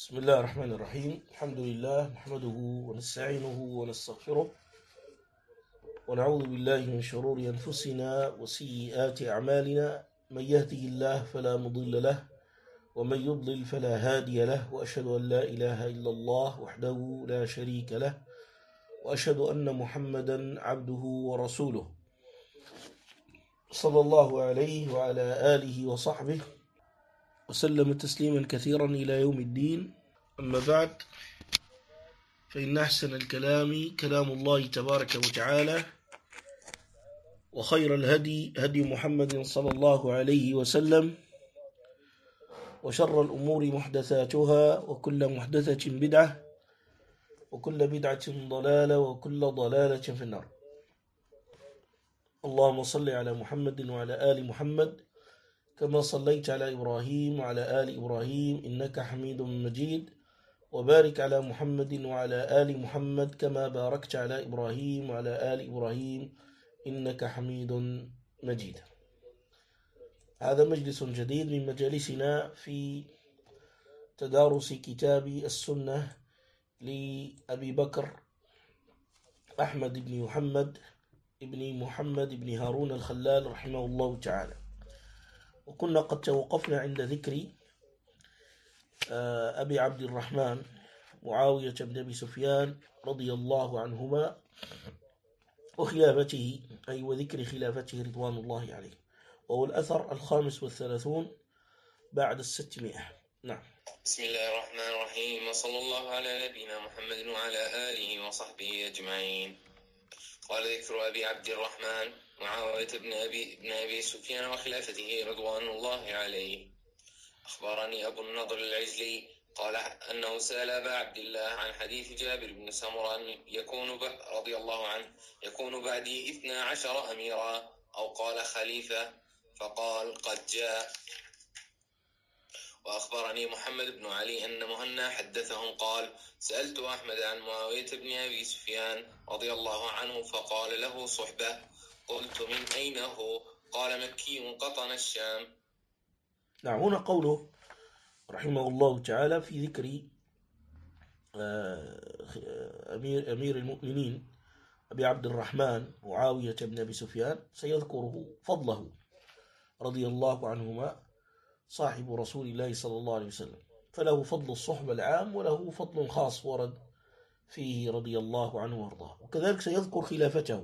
بسم الله الرحمن الرحيم. الحمد لله نحمده ونستعينه ونستغفره ونعوذ بالله من شرور أنفسنا وسيئات أعمالنا. من يهده الله فلا مضل له ومن يضلل فلا هادي له، وأشهد أن لا إله إلا الله وحده لا شريك له، وأشهد أن محمدا عبده ورسوله صلى الله عليه وعلى آله وصحبه وسلم تسليما كثيرا إلى يوم الدين. أما بعد، فإن أحسن الكلام كلام الله تبارك وتعالى، وخير الهدي هدي محمد صلى الله عليه وسلم، وشر الأمور محدثاتها، وكل محدثة بدعة، وكل بدعة ضلالة، وكل ضلالة في النار. اللهم صل على محمد وعلى آل محمد كما صليت على إبراهيم وعلى آل إبراهيم إنك حميد مجيد، وبارك على محمد وعلى آل محمد كما باركت على إبراهيم وعلى آل إبراهيم إنك حميد مجيد. هذا مجلس جديد من مجالسنا في تدارس كتاب السنة لأبي بكر أحمد بن محمد بن هارون الخلال رحمه الله تعالى. وكنا قد توقفنا عند ذكر أبي عبد الرحمن معاوية بن أبي سفيان رضي الله عنهما وخلافته، أي وذكر خلافته رضوان الله عليه، وهو الأثر 35 بعد 600. نعم. بسم الله الرحمن الرحيم، وصلى الله على نبينا محمد وعلى آله وصحبه أجمعين. قال ذكر أبي عبد الرحمن معاوية بن أبي سفيان وخلافته رضوان الله عليه. أخبرني أبو النضر العجلي قال أنه سأل أبا عبد الله عن حديث جابر بن سمرة رضي الله عنه يكون بعدي 12 أميرا أو قال خليفة، فقال قد جاء. وأخبرني محمد بن علي أن مهنا حدثهم قال سألت أحمد عن معاوية بن أبي سفيان رضي الله عنه فقال له صحبة، قلت من أين هو؟ قال مكي قطن الشام. نعم. هنا قوله رحمه الله تعالى في ذكر أمير المؤمنين أبي عبد الرحمن معاوية بن أبي سفيان، سيذكره فضله رضي الله عنهما، صاحب رسول الله صلى الله عليه وسلم، فله فضل الصحبة العام وله فضل خاص ورد فيه رضي الله عنه وارضاه. وكذلك سيذكر خلافته.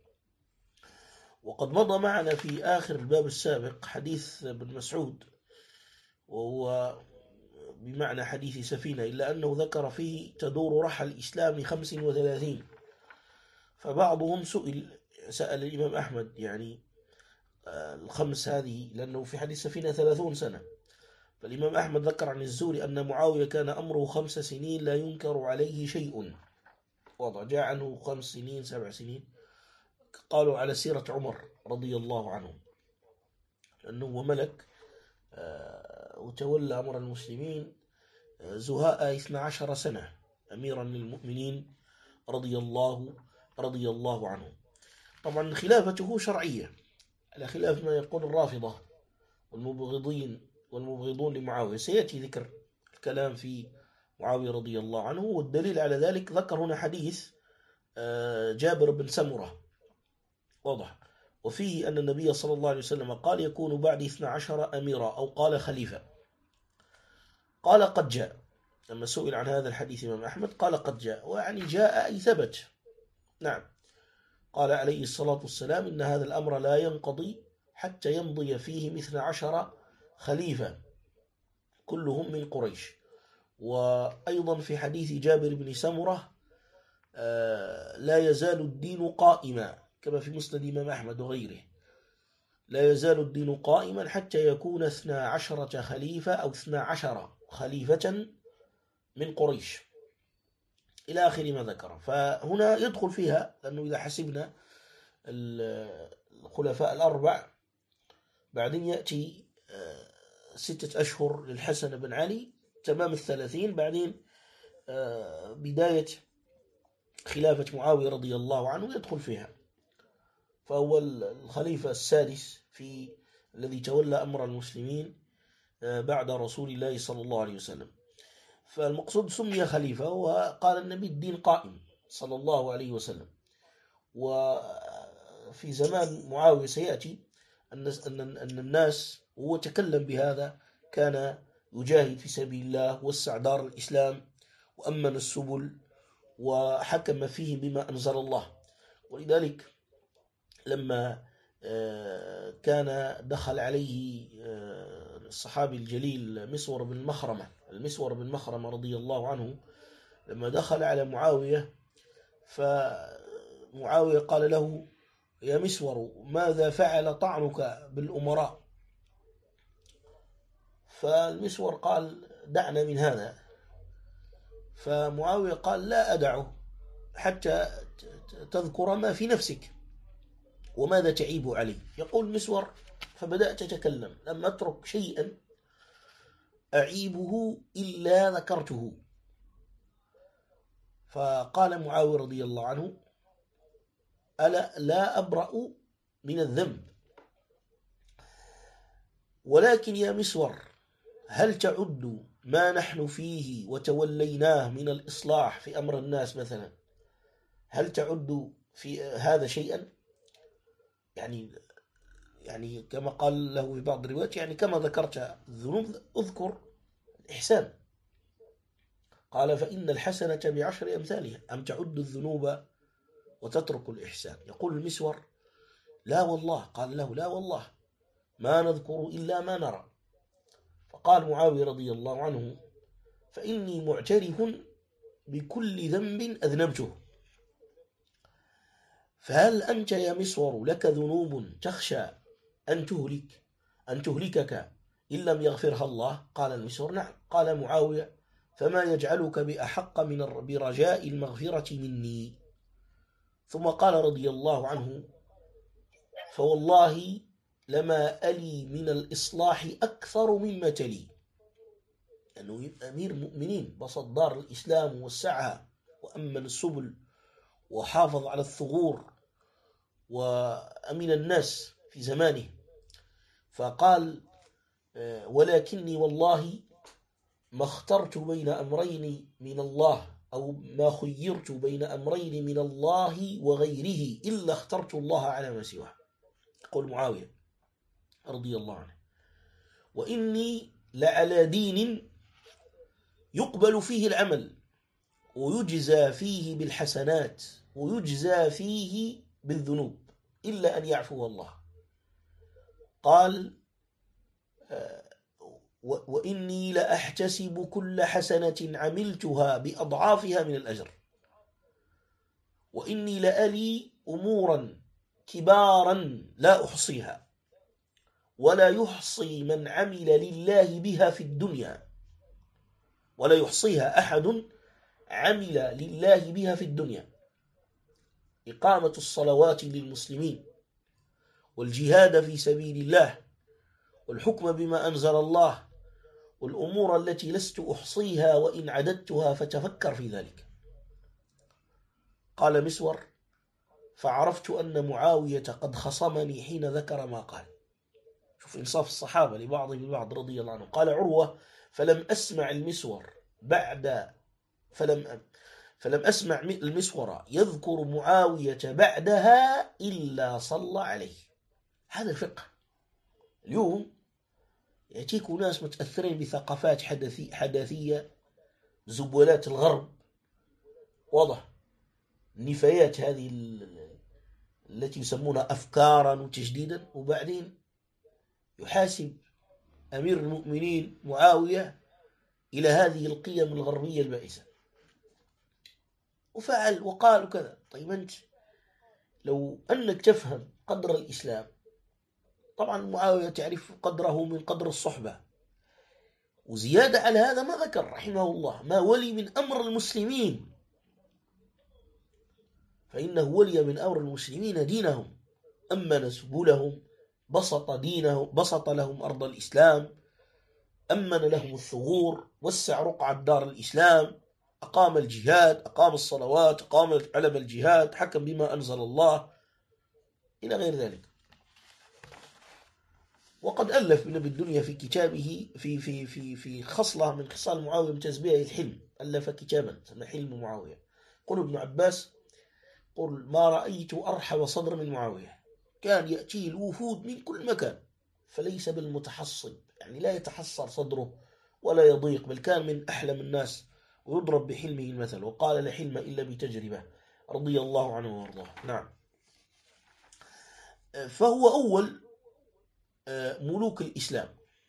وقد مضى معنا في آخر الباب السابق حديث ابن مسعود، وهو بمعنى حديث سفينة، إلا أنه ذكر فيه تدور رحى الإسلام 35. فبعضهم سأل الإمام أحمد يعني الخمس هذه، لأنه في حديث سفينة 30 سنة. فالإمام أحمد ذكر عن الزهري أن معاوية كان أمره 5 سنين لا ينكر عليه شيء، وضع جاء عنه 5 سنين 7 سنين، قالوا على سيرة عمر رضي الله عنه، لأنه هو ملك وتولى أمر المسلمين زهاء 12 سنة أميرا للمؤمنين رضي الله عنه. طبعا خلافته شرعية على خلاف ما يقول الرافضة والمبغضون لمعاوية. سيأتي ذكر الكلام في معاوية رضي الله عنه، والدليل على ذلك ذكر هنا حديث جابر بن سمرة واضح، وفيه أن النبي صلى الله عليه وسلم قال يكون بعد 12 أميرا أو قال خليفة. قال قد جاء. لما سئل عن هذا الحديث إمام أحمد قال قد جاء، ويعني جاء أي ثبت. نعم. قال عليه الصلاة والسلام إن هذا الأمر لا ينقضي حتى يمضي فيه 12 خليفة كلهم من قريش. وأيضا في حديث جابر بن سمرة لا يزال الدين قائما، كما في مسند إمام أحمد وغيره، لا يزال الدين قائما حتى يكون 12 خليفة أو 12 خليفة من قريش، إلى آخر ما ذكر. فهنا يدخل فيها، لأنه إذا حسبنا الخلفاء الأربع، بعدين يأتي 6 أشهر للحسن بن علي، تمام 30، بعدين بداية خلافة معاوية رضي الله عنه يدخل فيها، فهو الخليفة السادس الذي تولى أمر المسلمين بعد رسول الله صلى الله عليه وسلم. فالمقصود سمي خليفة، وقال النبي الدين قائم صلى الله عليه وسلم. وفي زمان معاوية سيأتي أن الناس، وهو تكلم بهذا، كان يجاهد في سبيل الله، وسع دار الإسلام وأمن السبل وحكم فيه بما أنزل الله. ولذلك لما كان دخل عليه الصحابي الجليل المسور بن مخرمة رضي الله عنه، لما دخل على معاوية، فمعاوية قال له: يا مسور، ماذا فعل طعنك بالأمراء؟ فالمسور قال: دعنا من هذا. فمعاوية قال: لا أدعه حتى تذكر ما في نفسك وماذا تعيب عليه. يقول مسور: فبدأت أتكلم، لم أترك شيئا أعيبه إلا ذكرته. فقال معاوية رضي الله عنه: ألا لا أبرأ من الذنب، ولكن يا مسور، هل تعد ما نحن فيه وتوليناه من الإصلاح في أمر الناس مثلا، هل تعد في هذا شيئا؟ يعني كما قال له في بعض الروايات، يعني كما ذكرت الذنوب اذكر الإحسان. قال: فإن الحسنة بعشر أمثالها، أم تعد الذنوب وتترك الإحسان؟ يقول المسور: لا والله. قال له: لا والله، ما نذكر إلا ما نرى. فقال معاوية رضي الله عنه: فإني معترف بكل ذنب أذنبته، فهل أنت يا مسور لك ذنوب تخشى أن تهلكك إن لم يغفرها الله؟ قال المسور: نعم. قال معاوية: فما يجعلك بأحق برجاء المغفرة مني؟ ثم قال رضي الله عنه: فوالله لما ألي من الإصلاح أكثر مما تلي. لأنه أمير المؤمنين، بسط دار الإسلام ووسعها وأمن السبل وحافظ على الثغور وأمن الناس في زمانه. فقال: ولكني والله ما اخترت بين أمرين من الله، أو ما خيرت بين أمرين من الله وغيره إلا اخترت الله على ما سواه. يقول معاوية رضي الله عنه: وإني لعلى دين يقبل فيه العمل ويجزى فيه بالحسنات ويجزى فيه بالذنوب إلا أن يعفو الله. قال: وإني لأحتسب كل حسنة عملتها بأضعافها من الأجر، وإني لألي أمورا كبارا لا أحصيها، ولا يحصي من عمل لله بها في الدنيا، ولا يحصيها أحد عمل لله بها في الدنيا: إقامة الصلوات للمسلمين، والجهاد في سبيل الله، والحكم بما أنزل الله، والأمور التي لست أحصيها وإن عددتها فتفكر في ذلك. قال مسور: فعرفت أن معاوية قد خصمني حين ذكر ما قال. شوف إنصاف الصحابة لبعضهم البعض رضي الله عنه. قال عروة: فلم أسمع المسور يذكر معاوية بعدها إلا صلى عليه. هذا الفقه. اليوم يأتيك ناس متأثرين بثقافات حداثية، زبولات الغرب، واضح، النفايات هذه التي يسمونها أفكارا وتجديدا، وبعدين يحاسب أمير المؤمنين معاوية إلى هذه القيم الغربية البائسة، وفعل وقال وكذا. طيب أنت لو أنك تفهم قدر الإسلام، طبعا معاوية تعرف قدره من قدر الصحبة، وزيادة على هذا ما ذكر رحمه الله ما ولي من أمر المسلمين، فإنه ولي من أمر المسلمين دينهم، أمن سبلهم، بسط لهم أرض الإسلام، أمن لهم الثغور، وسع رقعة دار الإسلام، أقام الجهاد، أقام الصلوات، أقام علم الجهاد، حكم بما أنزل الله، إلى غير ذلك. وقد ألف ابن أبي الدنيا في كتابه في خصلة من خصال معاوية امتاز بها الحلم، ألف كتابا سمى حلم معاوية. قل ابن عباس قل ما رأيت أرحب صدر من معاوية، كان يأتيه الوفود من كل مكان فليس بالمتحصب، يعني لا يتحصر صدره ولا يضيق، بل كان من أحلم الناس ويضرب بحلمه المثل، وقال لا حلم إلا بتجربة رضي الله عنه وارضاه. نعم. فهو أول ملوك الإسلام،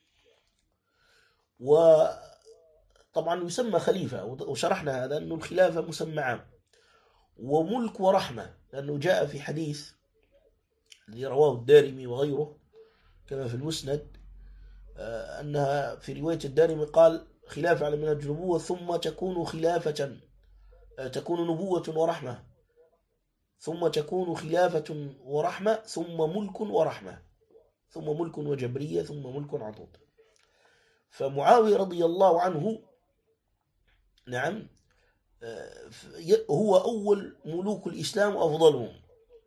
وطبعا يسمى خليفة، وشرحنا هذا أنه الخلافة مسمى عام، وملك ورحمة، لأنه جاء في حديث الذي رواه الدارمي وغيره كما في المسند أنها في رواية الدارمي قال خلافة على منهج النبوة ثم تكون خلافة، تكون نبوة ورحمة، ثم تكون خلافة ورحمة، ثم ملك ورحمة، ثم ملك وجبرية، ثم ملك عضوض. فمعاوية رضي الله عنه نعم هو أول ملوك الإسلام وأفضلهم.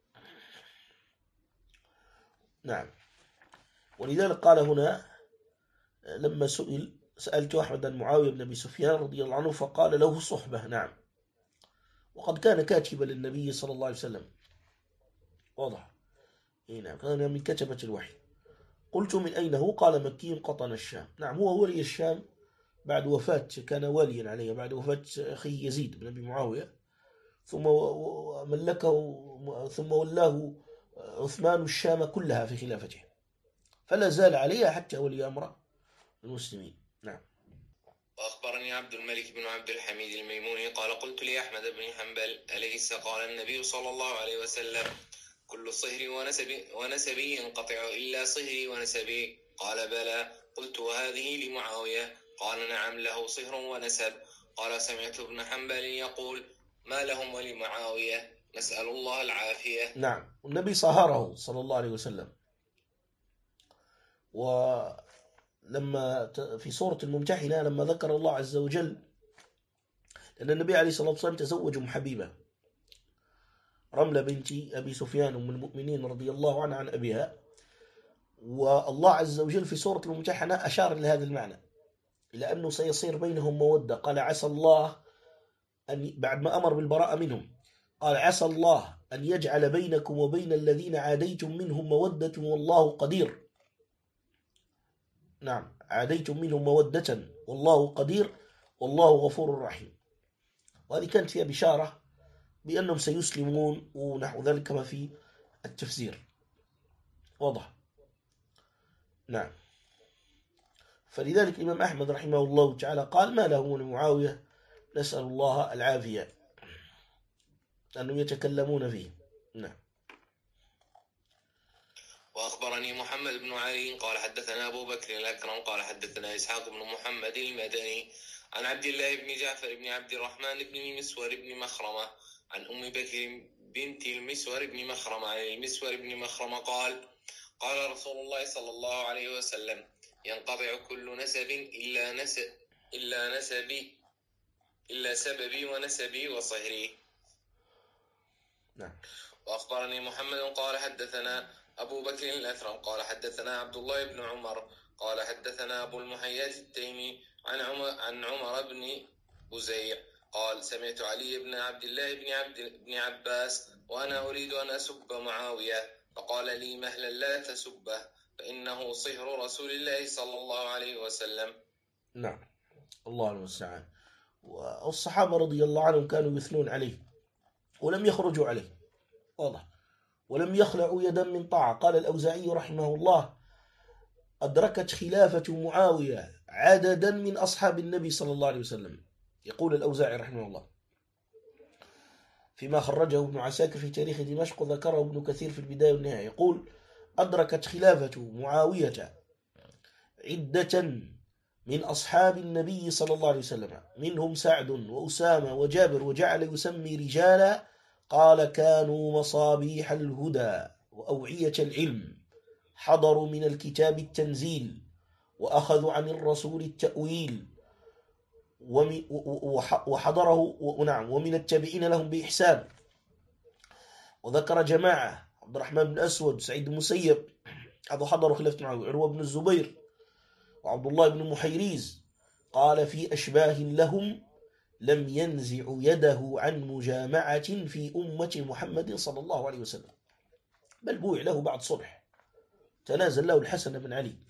نعم. ولذلك قال هنا لما سألت أحمد عن معاوية بن أبي سفيان رضي الله عنه فقال له صحبة. نعم. وقد كان كاتبا للنبي صلى الله عليه وسلم، واضح. نعم، كان من كتبة الوحي. قلت من أين هو؟ قال مكي قطن الشام. نعم، هو ولي الشام بعد وفاة، كان واليا عليه بعد وفاة أخي يزيد بن أبي معاوية، ثم ملكه، ثم ولاه عثمان الشام كلها في خلافته، فلا زال عليها حتى ولي أمر المسلمين. نعم. وأخبرني عبد الملك بن عبد الحميد الميموني قال قلت لأحمد بن حنبل أليس قال النبي صلى الله عليه وسلم كل صهر ونسبي ينقطع إلا صهري ونسبي؟ قال بلى. قلت وهذه لمعاوية؟ قال نعم له صهر ونسب. قال سمعت ابن حنبل يقول ما لهم ولمعاوية؟ نسأل الله العافية. نعم. والنبي صهره صلى الله عليه وسلم، ولما في سورة الممتحنة لما ذكر الله عز وجل أن النبي عليه الصلاة والسلام تزوج أم حبيبة رملة بنت أبي سفيان أم المؤمنين رضي الله عنها عن أبيها، والله عز وجل في سورة الممتحنة أشار لهذا المعنى، إلى أنه سيصير بينهم مودة. قال عسى الله أن، بعد ما أمر بالبراءة منهم، قال عسى الله أن يجعل بينكم وبين الذين عاديتم منهم مودة والله قدير. نعم، عاديتم منهم مودة والله قدير والله غفور رحيم. وهذه كانت فيها بشارة بأنهم سيسلمون ونحو ذلك كما في التفسير، واضح. نعم. فلذلك الإمام أحمد رحمه الله تعالى قال ما له ولمعاوية؟ نسأل الله العافية، أنهم يتكلمون فيه. نعم. وأخبرني محمد بن علي قال حدثنا أبو بكر الأكرم قال حدثنا إسحاق بن محمد المدني عن عبد الله بن جعفر بن عبد الرحمن بن المسور بن مخرمة عن أم بكر بنت المسور بن مخرمة عن المسور بن مخرمة قال قال رسول الله صلى الله عليه وسلم ينقطع كل نسب إلا سببي ونسبي وصهري. نعم. وأخبرني محمد قال حدثنا أبو بكر الأثرم قال حدثنا عبد الله بن عمر قال حدثنا أبو المحيات التيمي عن عمر بن بزيع قال سمعت علي بن عبد الله بن عباس وأنا أريد أن أسب معاوية فقال لي مهلا لا تسبه فإنه صهر رسول الله صلى الله عليه وسلم. نعم. الله المستعان. والصحابة رضي الله عنهم كانوا يثنون عليه ولم يخرجوا عليه، واضح، ولم يخلعوا يدا من طاعة. قال الأوزاعي رحمه الله أدركت خلافة معاوية عددا من أصحاب النبي صلى الله عليه وسلم. يقول الأوزاعي رحمه الله فيما خرجه ابن عساكر في تاريخ دمشق وذكره ابن كثير في البداية والنهاية، يقول أدركت خلافة معاوية عدة من أصحاب النبي صلى الله عليه وسلم، منهم سعد وأسامة وجابر، وجعل يسمي رجالا قال كانوا مصابيح الهدى وأوعية العلم، حضروا من الكتاب التنزيل وأخذوا عن الرسول التأويل وحضره ونعم ومن التابعين لهم بإحسان. وذكر جماعة عبد الرحمن بن أسود، سعيد المسيب، هذا حضروا خلافة معاوية. عروة بن الزبير وعبد الله بن محيريز قال في أشباه لهم: لم ينزع يده عن مجامعة في أمة محمد صلى الله عليه وسلم، بل بوع له بعد صلح، تنازل له الحسن بن علي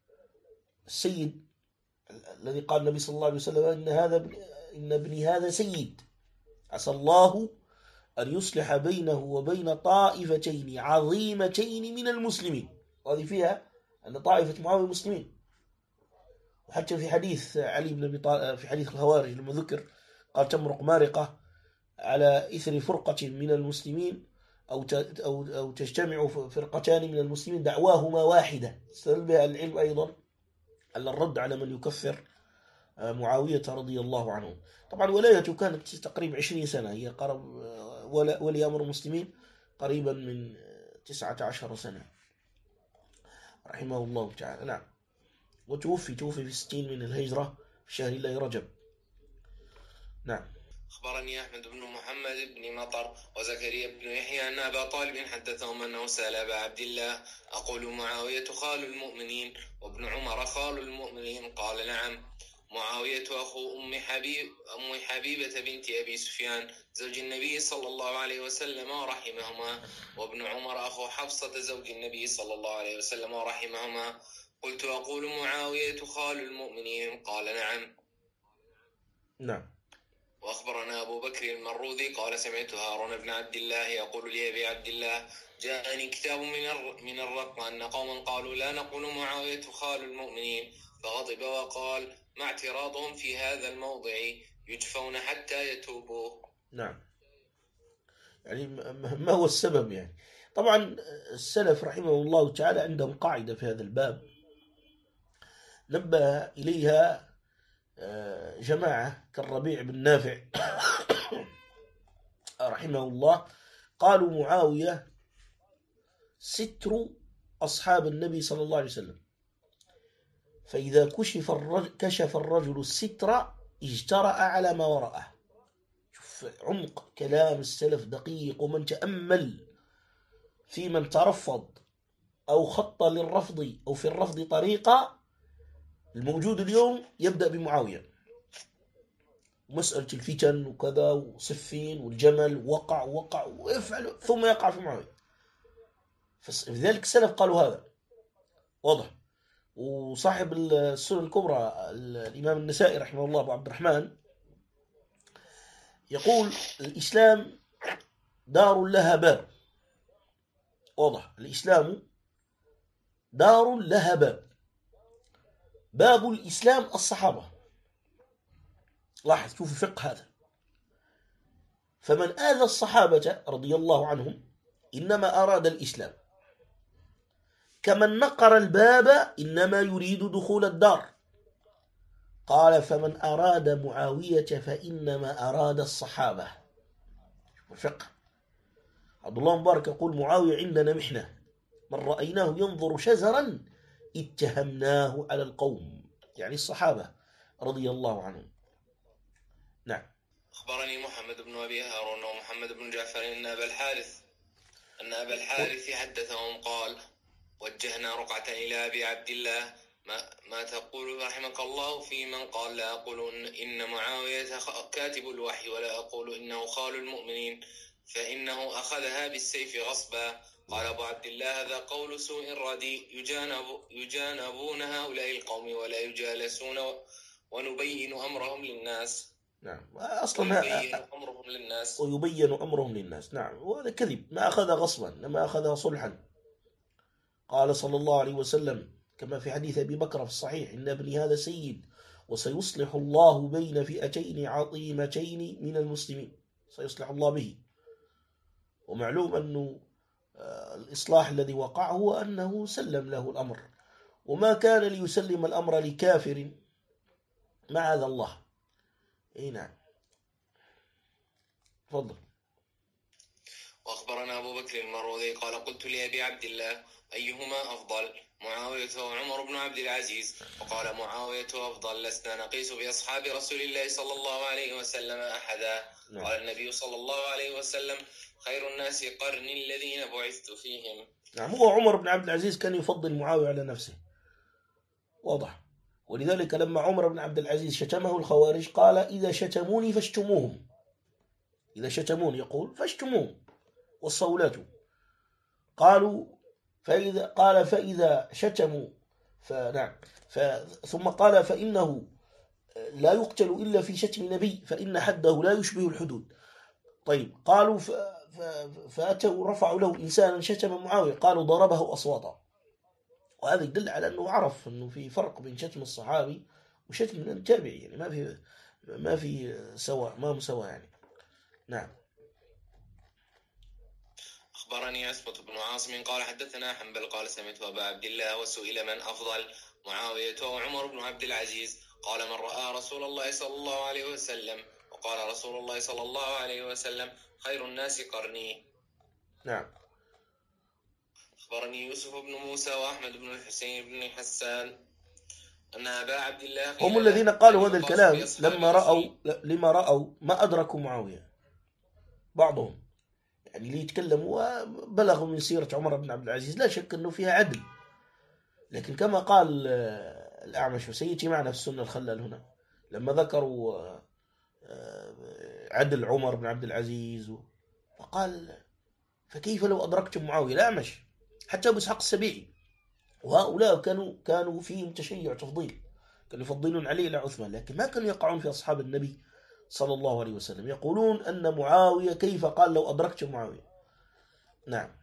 السيد الذي قال النبي صلى الله عليه وسلم: إن ابني هذا سيد، عسى الله أن يصلح بينه وبين طائفتين عظيمتين من المسلمين. وهذه فيها أن طائفة معاوية مسلمين. وحتى في حديث علي بن أبي طالب في حديث الخوارج لما ذكر قال: تمرق مارقة على إثر فرقة من المسلمين أو تجتمع فرقتان من المسلمين دعواهما واحدة. استدل بها العلم أيضا على الرد على من يكفر معاوية رضي الله عنه. طبعا ولايته كانت تقريبا 20 سنة، هي قرب ولي أمر المسلمين قريبا من 19 سنة رحمه الله تعالى. نعم. وتوفي في 60 من الهجرة في شهر الله رجب. نعم. أخبرني أحمد بن محمد بن مطر وزكريا بن يحيى أن أبا طالب حدثهم أنه سأل أبا عبد الله: أقول معاوية خال المؤمنين وابن عمر خال المؤمنين؟ قال: نعم. معاوية أخو أم حبيبة بنت أبي سفيان زوج النبي صلى الله عليه وسلم ورحمهما، وابن عمر أخو حفصة زوج النبي صلى الله عليه وسلم ورحمهما. قلت: أقول معاوية خال المؤمنين؟ قال: نعم. نعم. وأخبرنا أبو بكر المروذي قال: سمعت هارون بن عبد الله يقول لأبي عبد الله: جاءني كتاب من الرقم أن قوما قالوا لا نقول معاوية خال المؤمنين، فغضب وقال: ما اعتراضهم في هذا الموضع؟ يجفون حتى يتوبوا. نعم. يعني ما هو السبب؟ يعني طبعا السلف رحمه الله تعالى عندهم قاعدة في هذا الباب نبه إليها جماعة كالربيع بن نافع رحمه الله. قالوا: معاوية ستر أصحاب النبي صلى الله عليه وسلم، فإذا كشف الرجل الستر اجترأ على ما وراءه. شوف عمق كلام السلف دقيق، ومن تأمل في من ترفض أو خط للرفض أو في الرفض طريقة الموجود اليوم يبدأ بمعاوية. مسألة الفتن وكذا وصفين والجمل وقع ويفعل ثم يقع في معاوية. فلذلك السلف قالوا هذا واضح. وصاحب السنن الكبرى الإمام النسائي رحمه الله أبو عبد الرحمن يقول: الإسلام دار لها باب. واضح. الإسلام دار لها باب الإسلام الصحابة. لاحظ، شوف فقه هذا. فمن آذى الصحابة رضي الله عنهم إنما أراد الإسلام، كمن نقر الباب إنما يريد دخول الدار. قال: فمن أراد معاوية فإنما أراد الصحابة. الفقه. عبد الله مبارك يقول: معاوية عندنا محنة، من رأيناه ينظر شزرا اتهمناه على القوم، يعني الصحابة رضي الله عنهم. نعم. أخبرني محمد بن أبي هارون ومحمد بن جعفر أن أبا الحارث حدثهم قال: وجهنا رقعة إلى أبي عبد الله: ما تقول رحمك الله في من قال لا أقول إن معاوية كاتب الوحي ولا أقول إنه خال المؤمنين، فإنه أخذها بالسيف غصبا؟ قال أبو عبد الله: هذا قول سوء رديء، يجانبون هؤلاء القوم ولا يجالسون، ونبين أمرهم للناس. نعم. أصلا ويبين أمرهم للناس. نعم. وهذا كذب، ما أخذها غصبا لما أخذها صلحا. قال صلى الله عليه وسلم كما في حديث أبي بكر في الصحيح: إن ابني هذا سيد، وسيصلح الله بين فئتين عظيمتين من المسلمين، سيصلح الله به. ومعلوم أنه الإصلاح الذي وقع هو أنه سلم له الأمر، وما كان ليسلم الأمر لكافر معاذ الله. نعم. تفضل. وأخبرنا أبو بكر المروذي قال: قلت لأبي عبد الله: أيهما أفضل، معاوية وعمر بن عبد العزيز؟ وقال: معاوية أفضل، لسنا نقيس بأصحاب رسول الله صلى الله عليه وسلم أحدا. قال النبي صلى الله عليه وسلم: خير الناس قرني الذين بعثت فيهم. نعم. هو عمر بن عبد العزيز كان يفضل معاوية على نفسه، واضح. ولذلك لما عمر بن عبد العزيز شتمه الخوارج قال إذا شتموني فاشتموهم، إذا شتموني يقول فاشتموهم والصولات. قالوا فإذا شتموا فنعم ثم قال فإنه لا يقتل إلا في شتم نبي فإن حده لا يشبه الحدود. طيب قالوا فأتوا رفعوا له إنسانا شتم معاوية قالوا ضربه أصواتا. وهذا يدل على أنه عرف أنه في فرق بين شتم الصحابي وشتم التابعي، يعني ما في سواء، ما مساواة يعني. نعم. أخبرني عصمة بن عاصم قال حدثنا حنبل قال سمعت أبا عبد الله وسئل من أفضل معاوية وعمر بن عبد العزيز قال من رأى رسول الله صلى الله عليه وسلم، وقال رسول الله صلى الله عليه وسلم خير الناس قرني. نعم. أخبرني يوسف بن موسى وأحمد بن الحسين بن حسان أن أبا عبد الله هم الذين قالوا هذا الكلام لما رأوا ما أدركوا معاوية. بعضهم يعني اللي يتكلموا وبلغوا من سيرة عمر بن عبد العزيز لا شك أنه فيها عدل، لكن كما قال الأعمش وسيتي معنا في السنة الخلال هنا لما ذكروا عدل عمر بن عبد العزيز فقال فكيف لو أدركتم معاوية؟ الأعمش حتى أبو إسحاق السبيعي، وهؤلاء كانوا فيهم تشيع تفضيل، كانوا يفضلون علي إلى عثمان، لكن ما كانوا يقعون في أصحاب النبي صلى الله عليه وسلم، يقولون أن معاوية كيف قال لو أدركتم معاوية. نعم.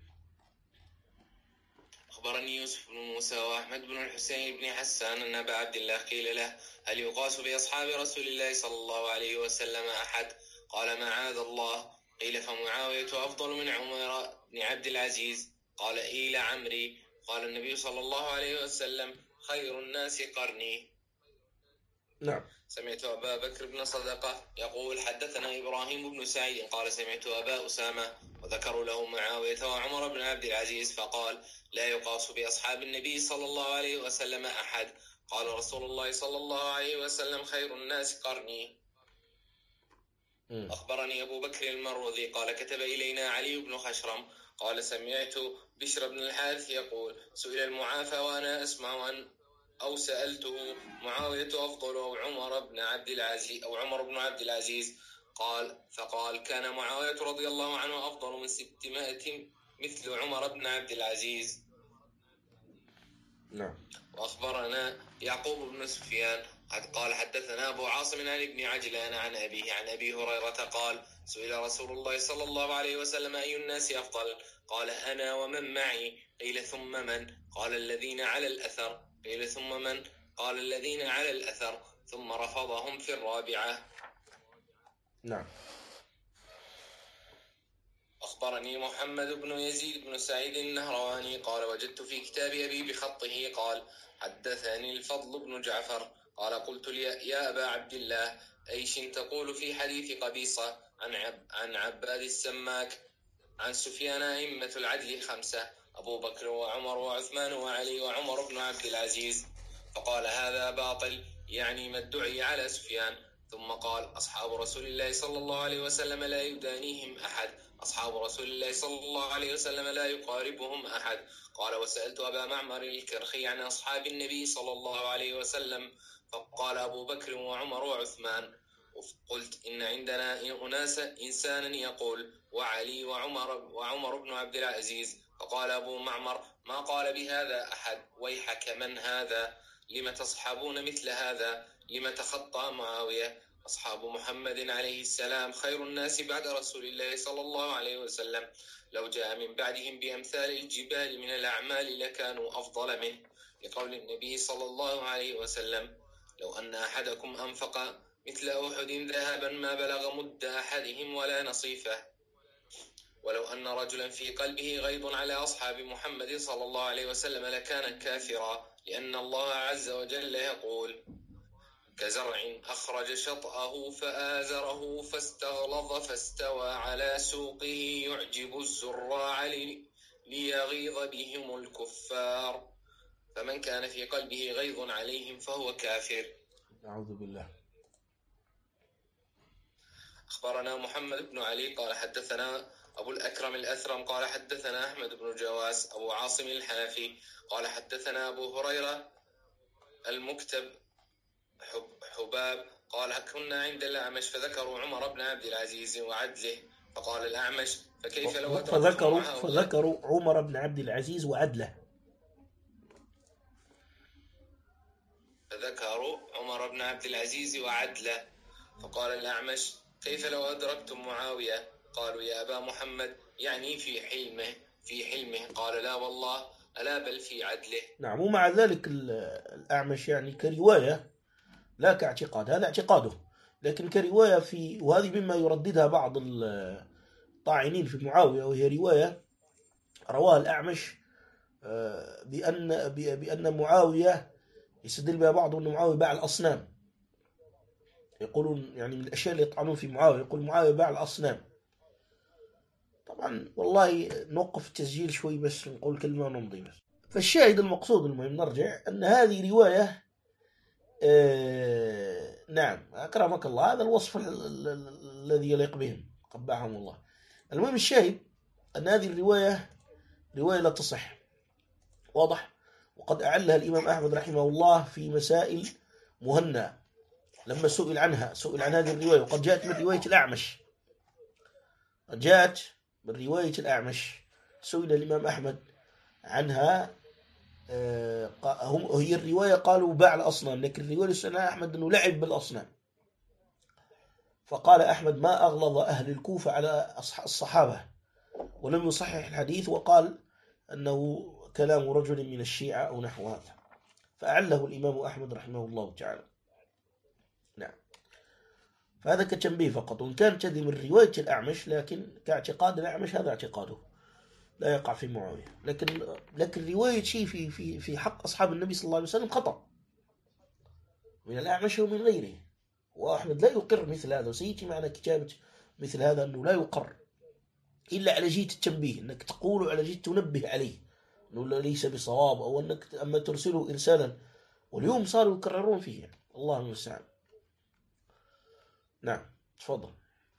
أخبرني يوسف بن موسى وأحمد بن الحسين بن حسان أن أبا عبد الله قيل له هل يقاس بأصحاب رسول الله صلى الله عليه وسلم أحد؟ قال معاذ الله. قيل فمعاوية أفضل من عمر بن عبد العزيز؟ قال إيل عمري. قال النبي صلى الله عليه وسلم خير الناس قرني. نعم. سمعت أبا بكر بن صدقة يقول حدثنا إبراهيم بن سعيد قال سمعت أبا أسامة وذكروا له معاوية وعمر بن عبد العزيز فقال لا يقاس بأصحاب النبي صلى الله عليه وسلم أحد. قال رسول الله صلى الله عليه وسلم خير الناس قرني. أخبرني أبو بكر المروذي قال كتب إلينا علي بن خشرم قال سمعت بشر بن الحارث يقول سئل المعافى وأنا أسمع أو سألته معاوية أفضل أو عمر بن عبد العزيز فقال كان معاوية رضي الله عنه أفضل من 600 مثل عمر بن عبد العزيز. نعم. وأخبرنا يعقوب بن سفيان قال حدثنا أبو عاصم عن ابن عجلان عن أبيه عن أبي هريرة قال سئل رسول الله صلى الله عليه وسلم أي الناس أفضل؟ قال أنا ومن معي. قيل ثم من؟ قال الذين على الأثر. قيل ثم من؟ قال الذين على الأثر، ثم رفضهم في الرابعة. نعم. أخبرني محمد بن يزيد بن سعيد النهرواني قال وجدت في كتاب أبي بخطه قال حدثني الفضل بن جعفر قال قلت يا أبا عبد الله أيش تقول في حديث قبيصة عن عباد السماك عن سفيان أئمة العدل 5 أبو بكر وعمر وعثمان وعلي وعمر بن عبد العزيز؟ فقال هذا باطل، يعني ما ادعي على سفيان. ثم قال أصحاب رسول الله صلى الله عليه وسلم لا يدانيهم أحد، أصحاب رسول الله صلى الله عليه وسلم لا يقاربهم أحد. قال وسألت أبا معمر الكرخي عن أصحاب النبي صلى الله عليه وسلم فقال أبو بكر وعمر وعثمان. قلت إن عندنا إنسانا يقول وعلي وعمر بن عبد العزيز. فقال أبو معمر ما قال بهذا أحد، ويحك من هذا؟ لم تصحبون مثل هذا؟ لم تخطى معاوية؟ أصحاب محمد عليه السلام خير الناس بعد رسول الله صلى الله عليه وسلم، لو جاء من بعدهم بأمثال الجبال من الأعمال لكانوا أفضل منه، لقول النبي صلى الله عليه وسلم لو أن أحدكم أنفق مثل أحد ذهبا ما بلغ مد أحدهم ولا نصيفه. ولو أن رجلا في قلبه غيظ على أصحاب محمد صلى الله عليه وسلم لكان كافرا، لأن الله عز وجل يقول كزرع أخرج شطأه فآزره فاستغلظ فاستوى على سوقه يعجب الزراع ليغيظ بهم الكفار، فمن كان في قلبه غيظ عليهم فهو كافر. أعوذ بالله. أخبرنا محمد بن علي قال حدثنا أبو الأكرم الأثرم قال حدثنا أحمد بن جواس أبو عاصم الحنفي قال حدثنا أبو هريرة المكتب حباب قال كنا عند الأعمش فذكروا عمر بن عبد العزيز وعدله فقال الأعمش فكيف لو أدركتم فذكروا عمر بن عبد العزيز وعدله. فذكروا عمر بن عبد العزيز وعدله فقال الأعمش كيف لو أدركتم معاوية؟ قالوا يا أبا محمد يعني في حلمه قال لا والله ألا بل في عدله. نعم. ومع ذلك الأعمش يعني كرواية لا كاعتقاد، هذا اعتقاده، لكن كرواية وهذه مما يرددها بعض الطاعنين في معاوية، وهي رواية رواها الأعمش بأن معاوية يستدل بها بعض أن معاوية باع الأصنام. يقولون يعني من الأشياء اللي يطعنون في معاوية، يقول معاوية باع الأصنام. طبعا والله نوقف التسجيل شوي بس نقول كلمة ونمضي بس. فالشاهد المقصود المهم نرجع أن هذه رواية نعم أكرمك الله، هذا الوصف الذي يليق بهم قبحهم الله. المهم الشاهد أن هذه الرواية رواية لا تصح، واضح. وقد أعلها الإمام أحمد رحمه الله في مسائل مهنة لما سئل عن هذه الرواية، وقد جاءت من رواية الأعمش، سئل الإمام أحمد عنها. هي الرواية قالوا باع الأصنام، لكن الرواية لسنة أحمد أنه لعب بالأصنام. فقال أحمد ما أغلظ أهل الكوفة على الصحابة، ولم يصحح الحديث، وقال أنه كلام رجل من الشيعة أو نحو هذا، فأعله الإمام أحمد رحمه الله تعالى. نعم. فهذا كتنبيه فقط، وإن كانت هذه من رواية الأعمش، لكن كاعتقاد الأعمش هذا اعتقاده لا يقع في معاوية. لكن رواية شيء في حق أصحاب النبي صلى الله عليه وسلم خطأ من الأعمش ومن غيره، وأحمد لا يقر مثل هذا، وسيأتي معنا كتابة مثل هذا أنه لا يقر إلا على جهة التنبيه، أنك تقول على جهة تنبه عليه أنه ليس بصواب، أو أنك أما ترسله إرسالا، واليوم صاروا يكررون فيه. الله المستعان. نعم تفضل.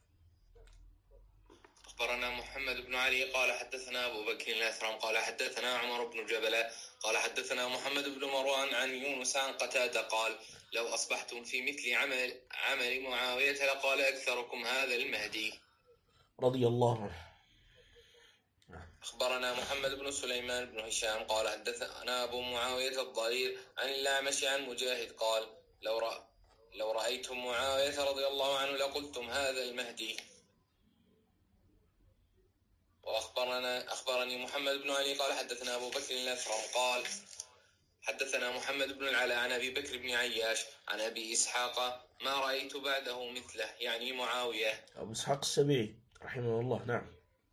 أخبرنا محمد بن علي قال حدثنا أبو بكر الأثرم قال حدثنا عمر بن جبلة قال حدثنا محمد بن مروان عن يونس عن قتادة قال لو أصبحتم في مثل عمل معاوية لقال أكثركم هذا المهدي رضي الله عنه. أخبرنا محمد بن سليمان بن هشام قال حدثنا أبو معاوية الضرير عن الأعمش عن مجاهد قال لو رأيتم معاوية رضي الله عنه لقلتم هذا المهدي. أخبرني محمد بن علي قال حدثنا أبو بكر الأثرم قال حدثنا محمد بن العلاء عن أبي بكر بن عياش عن أبي إسحاق ما رأيت بعده مثله، يعني معاوية. أبو إسحاق السبيعي رحمه الله. نعم.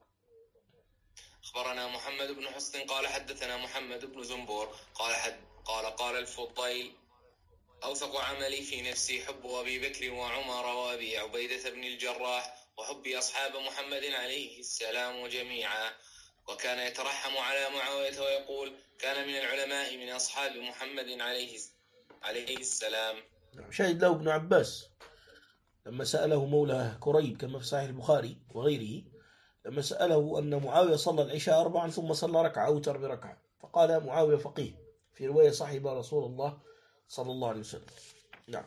أخبرنا محمد بن حسن قال حدثنا محمد بن زنبور قال الفضيل أوثق عملي في نفسي حب أبي بكر وعمر وأبي عبيدة بن الجراح وحب أصحاب محمد عليه السلام جميعا، وكان يترحم على معاوية ويقول كان من العلماء من أصحاب محمد عليه السلام. شاهد له ابن عباس لما سأله مولاه كريب كما في صحيح البخاري وغيره، لما سأله أن معاوية صلى العشاء 4 ثم صلى ركعة أوتر بركعة، فقال معاوية فقيه، في رواية صحب رسول الله صلى الله عليه وسلم. نعم.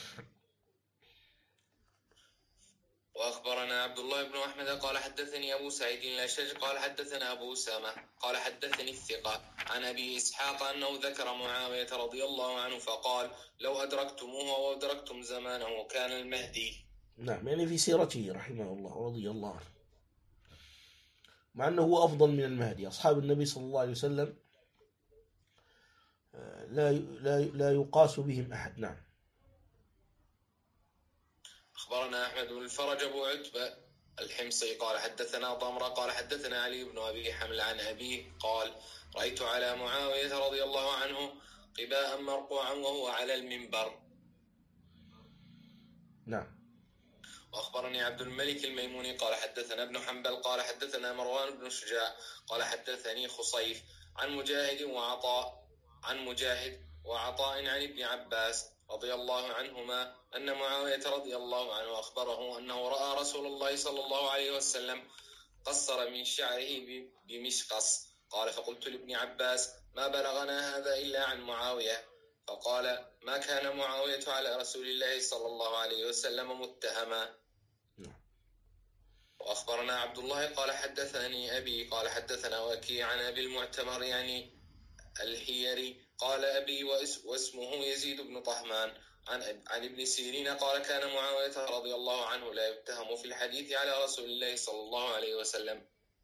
وأخبرنا عبد الله بن أحمد قال حدثني أبو سعيد الأشج قال حدثنا أبو أسامة قال حدثني الثقة عن أبي إسحاق أنه ذكر معاوية رضي الله عنه فقال لو أدركتموه وأدركتم زمانه كان المهدي. نعم، يعني في سيرته رحمه الله رضي الله عنه، مع أنه هو أفضل من المهدي. أصحاب النبي صلى الله عليه وسلم لا يقاس بهم أحد. نعم. أخبرنا أحمد بن الفرج أبو عتبة الحمصي قال حدثنا ضمرة قال حدثنا علي بن أبي حمل عن أبيه قال رأيت على معاوية رضي الله عنه قباء مرقوعا وهو على المنبر. نعم. وأخبرني عبد الملك الميموني قال حدثنا ابن حنبل قال حدثنا مروان بن شجاع قال حدثني خصيف عن مجاهد وعطاء عن ابن عباس رضي الله عنهما أن معاوية رضي الله عنه أخبره أنه رأى رسول الله صلى الله عليه وسلم قصر من شعره بمشقص. قال فقلت لابن عباس ما بلغنا هذا إلا عن معاوية. فقال ما كان معاوية على رسول الله صلى الله عليه وسلم متهما. وأخبرنا عبد الله قال حدثني أبي قال حدثنا وكيع عن أبي المعتمر يعني الحيري قال أبي واسمه يزيد بن طهمان عن ابن سيرين قال كان معاوية رضي الله عنه لا يتهم في الحديث على رسول الله صلى الله عليه وسلم.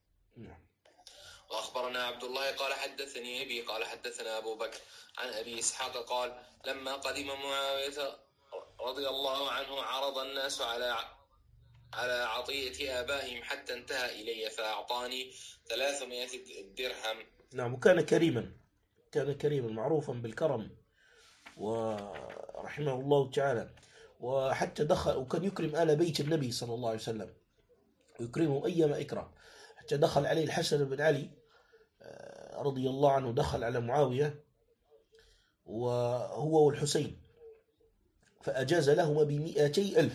وأخبرنا عبد الله قال حدثني أبي قال حدثنا أبو بكر عن أبي إسحاق قال لما قدم معاوية رضي الله عنه عرض الناس على عطية آبائهم حتى انتهى إلي فأعطاني 300 درهم. نعم. وكان كريما، كان كريما معروفا بالكرم ورحمه الله تعالى. وحتى دخل وكان يكرم آل بيت النبي صلى الله عليه وسلم ويكرمهم أيما إكرام. حتى دخل عليه الحسن بن علي رضي الله عنه، دخل على معاوية وهو والحسين فأجاز لهما ب200,000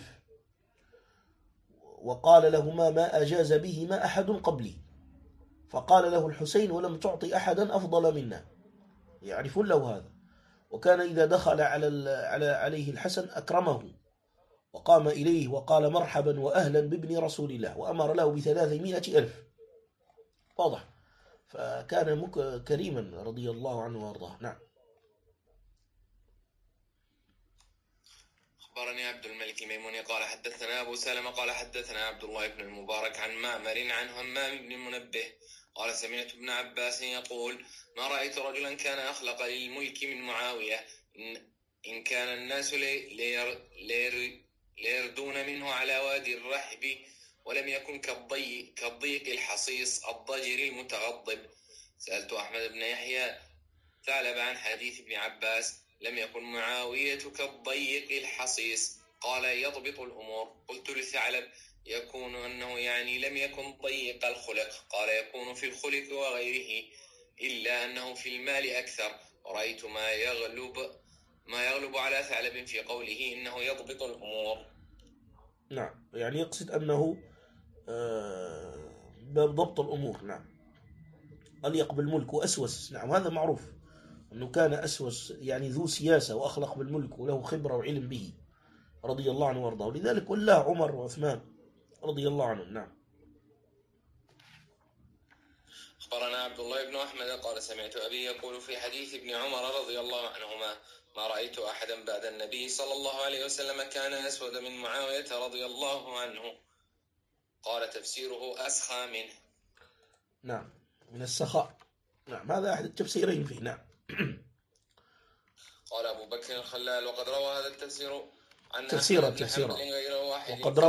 وقال لهما ما أجاز بهما أحد قبلي. فقال له الحسين ولم تعطي أحدا أفضل منا، يعرفون له هذا. وكان إذا دخل عليه الحسن أكرمه وقام إليه وقال مرحبا وأهلا بابن رسول الله، وأمر له ب300,000. واضح. فكان كريما رضي الله عنه وارضاه. نعم. أخبرني عبد الملك الميموني قال حدثنا أبو سلمة قال حدثنا عبد الله بن المبارك عن معمر عن همام بن منبه قال سمعت ابن عباس يقول ما رأيت رجلا كان أخلق للملك من معاوية إن كان الناس ليردون منه على وادي الرحب ولم يكن كالضيق الحصيص الضجر المتغضب. سألت أحمد بن يحيى ثعلب عن حديث ابن عباس لم يكن معاوية كالضيق الحصيص قال يضبط الأمور. قلت لثعلب يكون أنه يعني لم يكن ضيق الخلق قال يكون في الخلق وغيره إلا أنه في المال أكثر. ورأيت ما يغلب على ثعلب في قوله إنه يضبط الأمور. نعم. يعني يقصد أنه ضبط الأمور. نعم. أليق بالملك وأسوس. نعم. هذا معروف أنه كان أسوس، يعني ذو سياسة وأخلق بالملك وله خبرة وعلم به رضي الله عنه وارضاه. ولذلك والله عمر وعثمان رضي الله عنهم. نعم. أخبرنا عبد الله بن أحمد قال سمعت أبي يقول في حديث ابن عمر رضي الله عنهما ما رأيت أحدا بعد النبي صلى الله عليه وسلم كان أسود من معاوية رضي الله عنه. قال تفسيره أسخى منه. نعم. من السخاء. نعم. هذا أحد التفسيرين فيه. نعم. قال أبو بكر الخلال وقد روى هذا التفسير عن تفسيرا وقد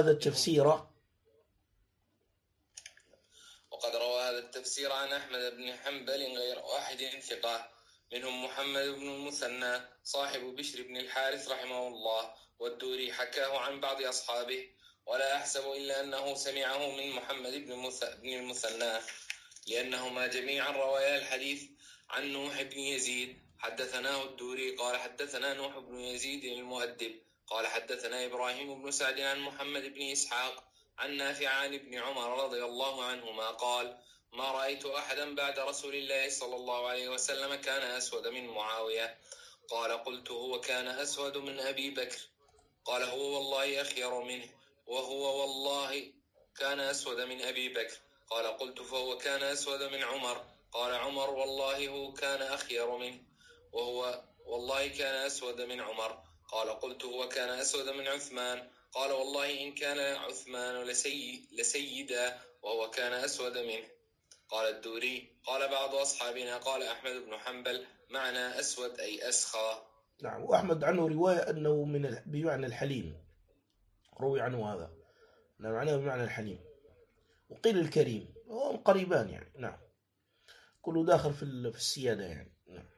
روى هذا التفسير عن أحمد بن حنبل غير واحد ثقة منهم محمد بن المثنى صاحب بشر بن الحارث رحمه الله، والدوري حكاه عن بعض أصحابه ولا أحسب إلا أنه سمعه من محمد بن المثنى لأنهما جميعا روايا الحديث عن نوح بن يزيد. حدثناه الدوري قال حدثنا نوح بن يزيد المؤدب قال حدثنا إبراهيم بن سعد عن محمد بن إسحاق عن نافع عن ابن عمر رضي الله عنهما قال ما رأيت أحدا بعد رسول الله صلى الله عليه وسلم كان أسود من معاوية. قال قلت هو كان أسود من أبي بكر. قال هو والله أخير منه. وهو والله كان أسود من أبي بكر. قال قلت فهو كان أسود من عمر. قال عمر والله هو كان أخير منه. وهو والله كان أسود من عمر. قال قلت هو كان أسود من عثمان. قال والله إن كان عثمان لسيدا وهو كان أسود منه. قال الدوري قال بعض أصحابنا قال أحمد بن حنبل معنى أسود أي أسخى. نعم. وأحمد عنه رواية أنه بمعنى الحليم، روي عنه هذا معناه بمعنى الحليم، وقيل الكريم، وهم قريبان يعني. نعم. كله داخل في السيادة يعني. نعم.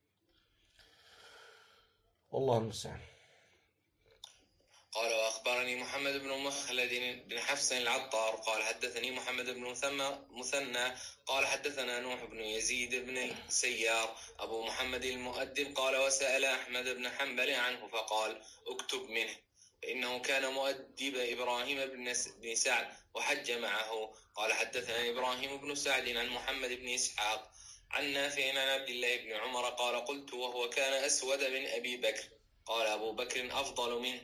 والله المستعان. قال وأخبرني محمد بن مخلد بن حفص العطار قال حدثني محمد بن مثنى قال حدثنا نوح بن يزيد بن السيار أبو محمد المؤدب قال وسأل أحمد بن حنبل عنه فقال اكتب منه. إنه كان مؤدب إبراهيم بن سعد وحج معه. قال حدثنا إبراهيم بن سعد عن محمد بن إسحاق عن نافع عن عبد الله بن عمر قال قلت وهو كان أسود من أبي بكر قال أبو بكر أفضل منه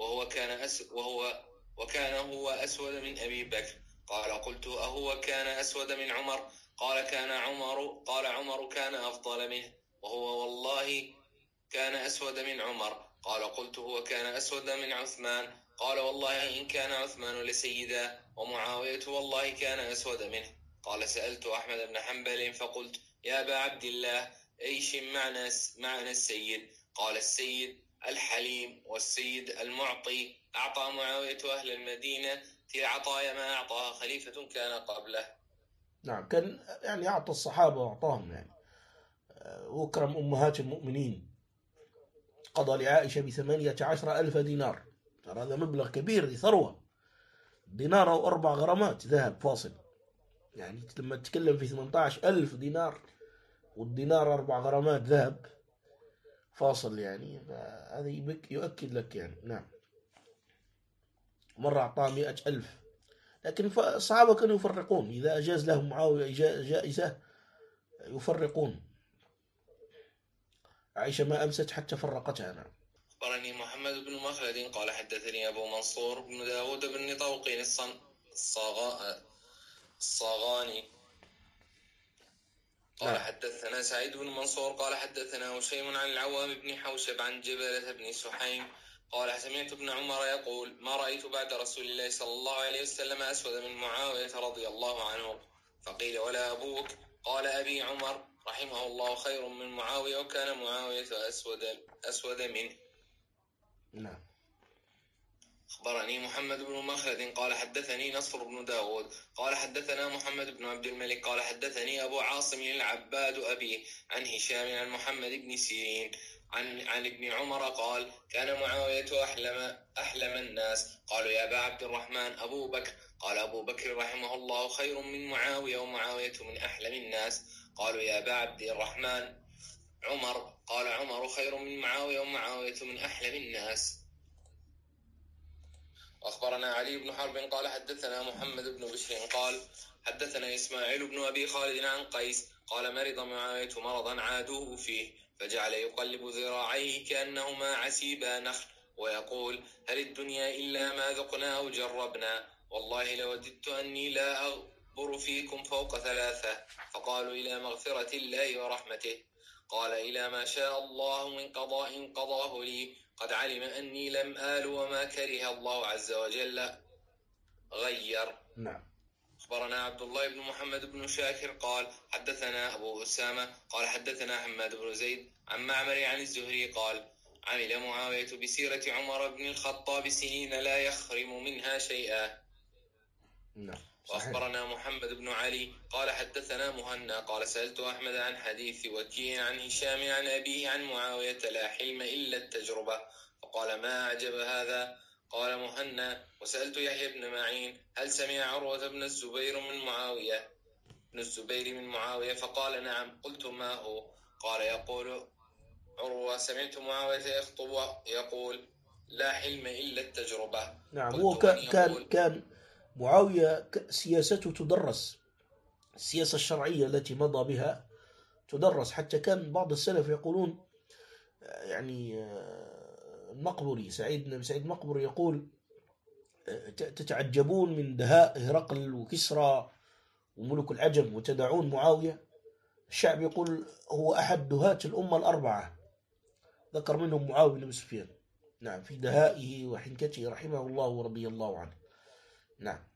وكان هو أسود من أبي بكر قال قلت أهو كان أسود من عمر قال عمر كان أفضل منه وهو والله كان أسود من عمر قال قلت هو كان أسود من عثمان قال والله إن كان عثمان لسيدا ومعاوية والله كان أسود منه. قال سألت أحمد بن حنبل فقلت يا أبا عبد الله أيش معنى السيد؟ قال السيد الحليم والسيد المعطي. أعطى معاوية أهل المدينة في عطايا ما أعطاها خليفة كان قبله. نعم، كان يعني أعطى الصحابة وأعطاهم يعني، وأكرم أمهات المؤمنين، قضى لعائشة ب18,000 دينار. ترى هذا مبلغ كبير، دي ثروة. دينار أو 4 غرامات ذهب فاصل، يعني لما تتكلم في 18,000 دينار، والدينار 4 غرامات ذهب فاصل، يعني هذا يؤكد لك يعني. نعم. مرة أعطاه 100,000. لكن الصحابة كانوا يفرقون، إذا أجاز لهم معاوية جائزة يفرقون. عائشة ما أمست حتى فرقتها. نعم. أخبرني محمد بن مخلد قال حدثني أبو منصور بن داود بن طوقين الصاغاني قال حدثنا سعيد بن منصور قال حدثنا هشيم عن العوام بن حوشب عن جبلة بن سحيم قال سمعت ابن عمر يقول ما رأيت بعد رسول الله صلى الله عليه وسلم أسود من معاوية رضي الله عنه. فقيل ولا أبوك؟ قال أبي عمر رحمه الله خير من معاوية وكان معاوية أسود منه. نعم. أخبرني محمد بن مخلد قال حدثني نصر بن داود قال حدثنا محمد بن عبد الملك قال حدثني أبو عاصم العباد أبي عن هشام عن محمد بن سيرين عن ابن عمر قال كان معاوية أحلم الناس. قالوا يا أبا عبد الرحمن أبو بكر؟ قال أبو بكر رحمه الله خير من معاوية ومعاوية من أحلم الناس. قالوا يا أبا عبد الرحمن عمر؟ قال عمر خير من معاوية ومعاوية من أحلم الناس. أخبرنا علي بن حرب قال حدثنا محمد بن بشر قال حدثنا إسماعيل بن أبي خالد عن قيس قال مرض معاوية مرضا عادوه فيه فجعل يقلب ذراعيه كأنهما عسيبا نخل ويقول هل الدنيا إلا ما ذقنا أو جربنا؟ والله لوددت أني لا أغبر فيكم فوق 3. فقالوا إلى مغفرة الله ورحمته. قال إلى ما شاء الله من قضاء قضاه لي قد علم أني لم آل وما كره الله عز وجل غير. نعم. أخبرنا عبد الله بن محمد بن شاكر قال حدثنا أبو أسامة قال حدثنا حماد بن زيد عن معمر عن الزهري قال عمل معاوية بسيرة عمر بن الخطاب سنين لا يخرم منها شيئا. نعم. وأخبرنا محمد بن علي قال حدثنا مهنا قال سألت أحمد عن حديث وكيع عن هشام عن أبيه عن معاوية لا حلم إلا التجربة فقال ما أعجب هذا. قال مهنا وسألت يحيى بن معين هل سمع عروة بن الزبير من معاوية فقال نعم. قلت ما هو؟ قال يقول عروة سمعت معاوية يخطب يقول لا حلم إلا التجربة. نعم. هو كان معاوية سياسته تدرس، السياسة الشرعية التي مضى بها تدرس، حتى كان بعض السلف يقولون يعني المقبري سعيد مقبري يقول تتعجبون من دهاء هرقل وكسرى وملوك العجم وتدعون معاوية. الشعب يقول هو أحد دهاة الأمة الأربعة، ذكر منهم معاوية بن سفيان. نعم. في دهائه وحنكته رحمه الله ورضي الله عنه. نعم.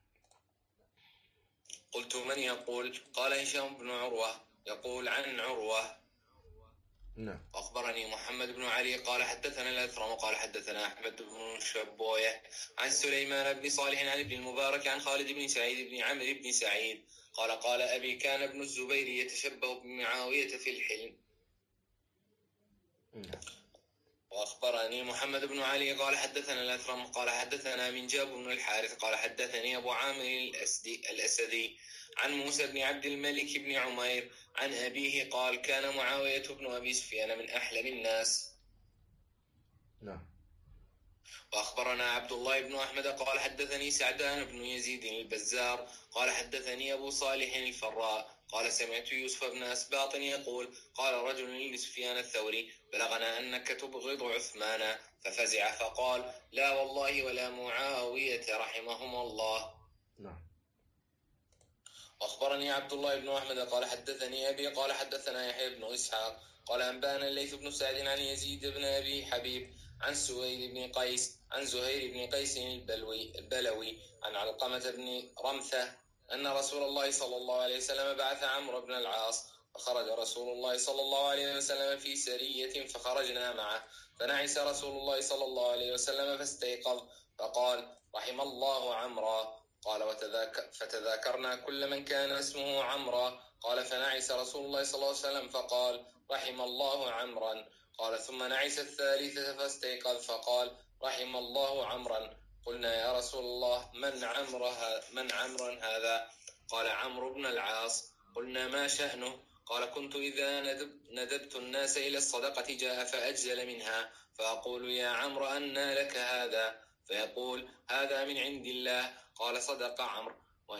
قلت من يقول؟ قال هشام بن عروة يقول عن عروة. نعم. أخبرني محمد بن علي قال حدثنا الأثرم قال حدثنا أحمد بن شبوية عن سليمان بن صالح عن ابن المبارك عن خالد بن سعيد بن عمرو بن سعيد قال أبي كان ابن الزبير يتشبه بمعاوية في الحلم. وأخبرني محمد بن علي قال حدثنا الأثرم قال حدثنا منجاب بن الحارث قال حدثني أبو عامر الأسدي عن موسى بن عبد الملك بن عمير عن أبيه قال كان معاوية بن أبي سفيان من أحلم الناس. نعم. وأخبرنا عبد الله بن أحمد قال حدثني سعدان بن يزيد البزار قال حدثني أبو صالح الفراء قال سمعت يوسف بن أسباط يقول قال رجل لسفيان الثوري بلغنا أنك تبغض عثمان، ففزع فقال لا والله ولا معاوية رحمهم الله. نعم. وأخبرني عبد الله بن أحمد قال حدثني أبي قال حدثنا يحيى بن إسحاق قال أنبأنا الليث بن سعد عن يزيد بن أبي حبيب عن سويد بن قيس عن زهير بن قيس البلوي عن علقمة بن رمثة أن رسول الله صلى الله عليه وسلم بعث عمرو بن العاص، فخرج رسول الله صلى الله عليه وسلم في سرية فخرجنا معه، فنعس رسول الله صلى الله عليه وسلم فاستيقظ فقال رحم الله عمرا. قال فتذاكرنا كل من كان اسمه عمرا. قال فنعس رسول الله صلى الله عليه وسلم فقال رحم الله عمرا. قال ثم نعس الثالثة فاستيقظ فقال رحم الله عمرا. قلنا يا رسول الله من عمرا هذا؟ قال عمرو بن العاص. قلنا ما شأنه؟ قال كنت إذا ندبت الناس إلى الصدقة جاء فأجزل منها، فأقول يا عمرو أنى لك هذا؟ فيقول هذا من عند الله. قال صدق عمرو،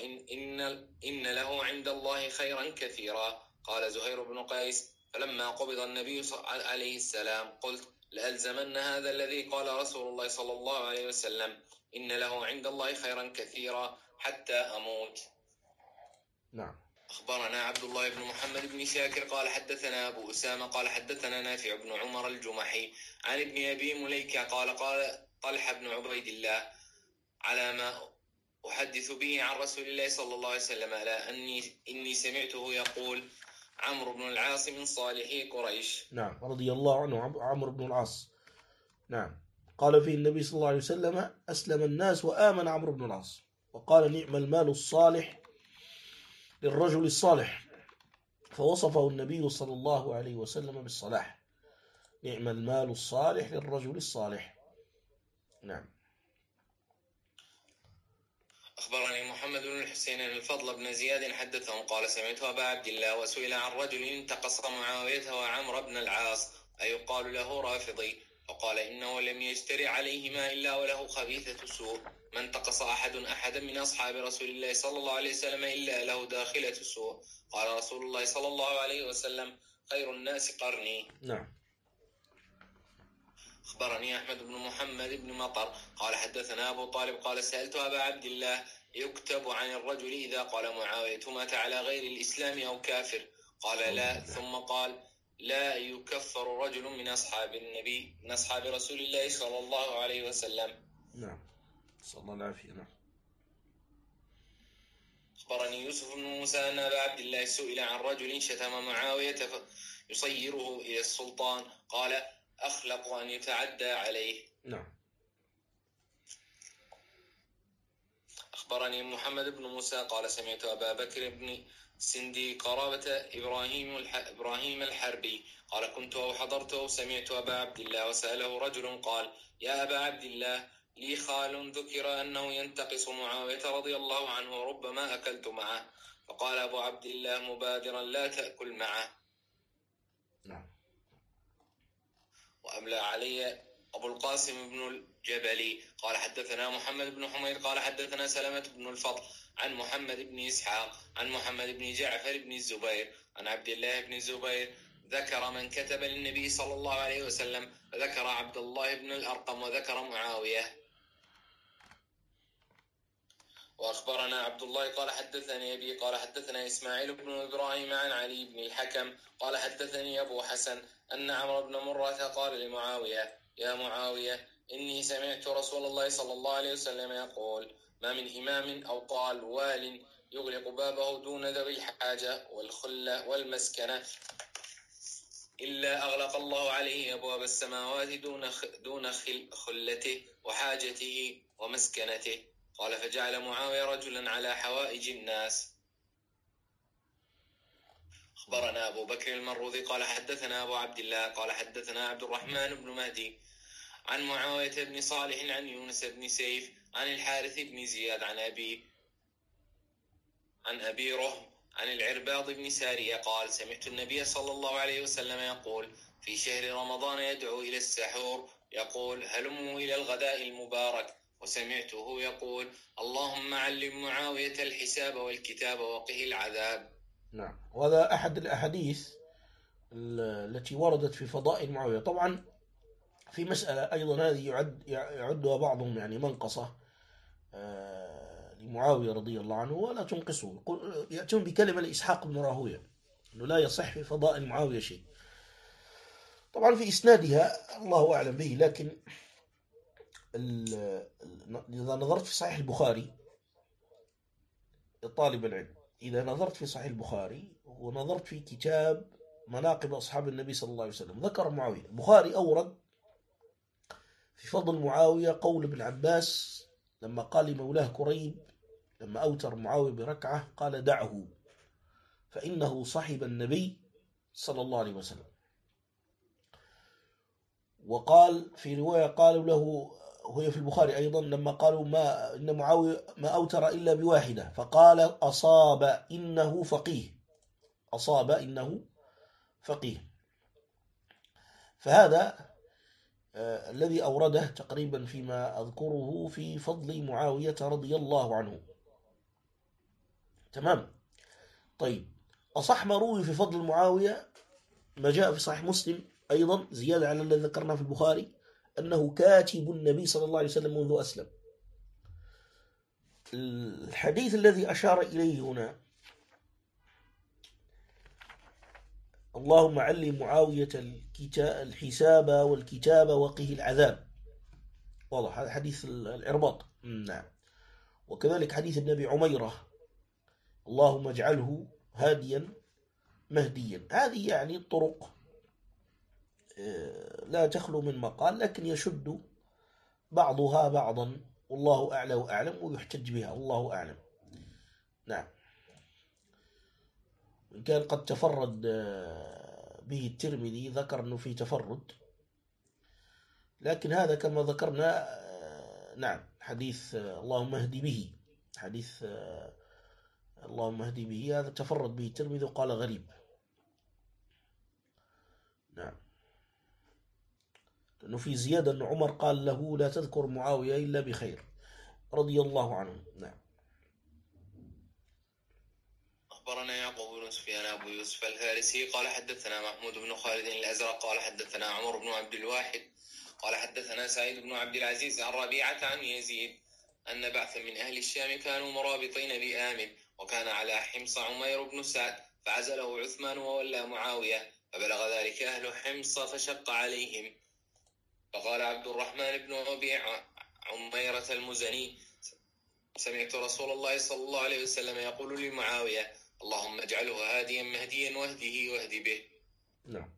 إن له عند الله خيرا كثيرا. قال زهير بن قيس فلما قبض النبي عليه السلام قلت لألزمن هذا الذي قال رسول الله صلى الله عليه وسلم إن له عند الله خيرا كثيرا حتى أموت. نعم. أخبرنا عبد الله بن محمد بن شاكر قال حدثنا أبو أسامة قال حدثنا نافع بن عمر الجمحي عن ابن أبي مليكة قال طلحة بن عبيد الله على ما أحدث به عن رسول الله صلى الله عليه وسلم ألا إني سمعته يقول عمرو بن العاص من صالحي قريش. نعم، رضي الله عنه عمرو بن العاص. نعم. قال فيه النبي صلى الله عليه وسلم أسلم الناس وآمن عمرو بن العاص، وقال نعم المال الصالح للرجل الصالح، فوصفه النبي صلى الله عليه وسلم بالصلاح. نعم المال الصالح للرجل الصالح. نعم. أخبرني محمد بن الحسين الفضل بن زياد حدثهم قال سمعت أبا عبد الله وسئل عن رجل انتقص معاوية وعمرو بن العاص أيقال له رافضي؟ فقال إنه لم يجتري عليهما إلا وله خبيثة سوء، ما انتقص أحدا من أصحاب رسول الله صلى الله عليه وسلم إلا له داخلة سوء. قال رسول الله صلى الله عليه وسلم خير الناس قرني. نعم. أخبرني أحمد بن محمد بن مطر قال حدثنا أبو طالب قال سألت أبا عبد الله يكتب عن الرجل إذا قال معاوية مات على غير الإسلام أو كافر؟ قال لا، ثم قال لا يكفر رجل من أصحاب النبي من أصحاب رسول الله صلى الله عليه وسلم. نعم، صلى الله العافية. نعم. أخبرني يوسف بن موسى أن أبا عبد الله سئل عن رجل شتم معاوية يصيره إلى السلطان قال أخلق أن يتعدى عليه. نعم. أخبرني محمد بن موسى قال سمعت أبا بكر بن سندي قرابة إبراهيم الحربي قال كنت أو حضرته سمعت أبا عبد الله وسأله رجل قال يا أبا عبد الله لي خال ذكر أنه ينتقص معاوية رضي الله عنه ربما أكلت معه، فقال أبو عبد الله مبادرا لا تأكل معه. نعم. وأملى علي أبو القاسم بن الجبلي قال حدثنا محمد بن حمير قال حدثنا سلمة بن الفضل عن محمد بن إسحاق عن محمد بن جعفر بن الزبير عن عبد الله بن الزبير ذكر من كتب للنبي صلى الله عليه وسلم، فذكر عبد الله بن الأرقم وذكر معاوية. وأخبرنا عبد الله قال حدثني أبي قال حدثنا إسماعيل بن إبراهيم عن علي بن الحكم قال حدثني أبو حسن أن عمرو بن مرة قال لمعاوية يا معاوية إني سمعت رسول الله صلى الله عليه وسلم يقول ما من إمام أو قال وال يغلق بابه دون ذوي الحاجة والخلة والمسكنة إلا أغلق الله عليه أبواب السماوات دون خلته وحاجته ومسكنته. قال فجعل معاوية رجلا على حوائج الناس. أخبرنا أبو بكر المروذي قال حدثنا أبو عبد الله قال حدثنا عبد الرحمن بن مهدي عن معاوية بن صالح عن يونس بن سيف عن الحارث بن زياد عن أبي رهم عن العرباض بن سارية قال سمعت النبي صلى الله عليه وسلم يقول في شهر رمضان يدعو إلى السحور يقول هلموا إلى الغداء المبارك، وسمعته يقول اللهم علم معاوية الحساب والكتاب وقه العذاب. نعم، وهذا أحد الأحاديث التي وردت في فضائل معاوية. طبعا في مسألة أيضا هذه يعدها بعضهم يعني منقصة لمعاوية رضي الله عنه، ولا تنقصه. يأتون بكلمة لإسحاق بن راهويه أنه لا يصح في فضائل معاوية شيء. طبعا في إسنادها الله أعلم به، لكن إذا نظرت في صحيح البخاري طالب العلم، إذا نظرت في صحيح البخاري ونظرت في كتاب مناقب أصحاب النبي صلى الله عليه وسلم، ذكر معاوية. البخاري أورد في فضل معاوية قول ابن عباس لما قال لمولاه كريب لما أوتر معاوية بركعة قال دعه فإنه صحب النبي صلى الله عليه وسلم. وقال في رواية قالوا له وهي في البخاري أيضا لما قالوا إن معاوية ما أوتر إلا بواحدة فقال أصاب إنه فقيه، أصاب إنه فقيه. فهذا الذي أورده تقريبا فيما أذكره في فضل معاوية رضي الله عنه. تمام. طيب، أصح ما روي في فضل معاوية ما جاء في صحيح مسلم أيضا زيادة على الذي ذكرنا في البخاري أنه كاتب النبي صلى الله عليه وسلم منذ أسلم. الحديث الذي أشار إليه هنا اللهم علم معاوية الحساب والكتاب وقه العذاب، واضح هذا حديث الإرباط. نعم. وكذلك حديث النبي عميرة اللهم اجعله هاديا مهديا. هذه يعني طرق لا تخلو من مقال، لكن يشد بعضها بعضا والله أعلى وأعلم، ويحتج بها والله أعلم. نعم. إن كان قد تفرد به الترمذي، ذكر أنه في تفرد، لكن هذا كما ذكرنا نعم حديث اللهم اهدي به، حديث اللهم اهدي به هذا تفرد به الترمذي وقال غريب. نعم. لأنه في زيادة أن عمر قال له لا تذكر معاوية إلا بخير رضي الله عنه. نعم. أخبرنا يعقوب بن سفيان أبو يوسف الفارسي قال حدثنا محمود بن خالد الأزرق قال حدثنا عمر بن عبد الواحد قال حدثنا سعيد بن عبد العزيز عن ربيعة عن يزيد أن بعثا من أهل الشام كانوا مرابطين بآمن، وكان على حمص عمير بن سعد فعزله عثمان وولى معاوية، فبلغ ذلك أهل حمص فشق عليهم. فقال عبد الرحمن بن أبي عميرة المزني سمعت رسول الله صلى الله عليه وسلم يقول لمعاوية اللهم اجعله هاديا مهديا واهد به. نعم.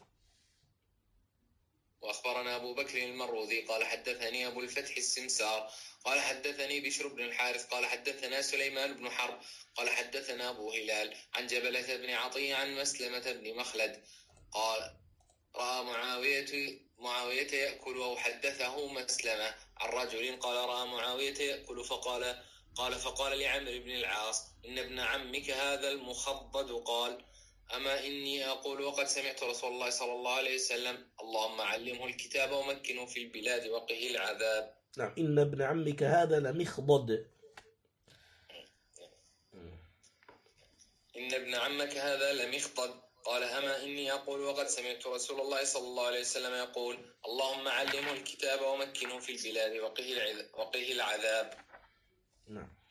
وأخبرنا أبو بكر المروذي قال حدثني أبو الفتح السمسار قال حدثني بشر بن الحارث قال حدثنا سليمان بن حرب قال حدثنا أبو هلال عن جبلة بن عطية عن مسلمة بن مخلد قال رأى معاوية يأكل، أو حدثه مسلمة عن رجل قال رأى معاوية يأكل فقال لعمرو بن العاص إن ابن عمك هذا المخضد قال أما إني أقول وقد سمعت رسول الله صلى الله عليه وسلم اللهم علمه الكتاب ومكنه في البلاد وقه العذاب. نعم. إن ابن عمك هذا لمخضد. إن ابن عمك هذا لمخضد قال أما إني أقول وقد سمعت رسول الله صلى الله عليه وسلم يقول اللهم علمه الكتاب ومكنه في البلاد وقه العذاب. نعم.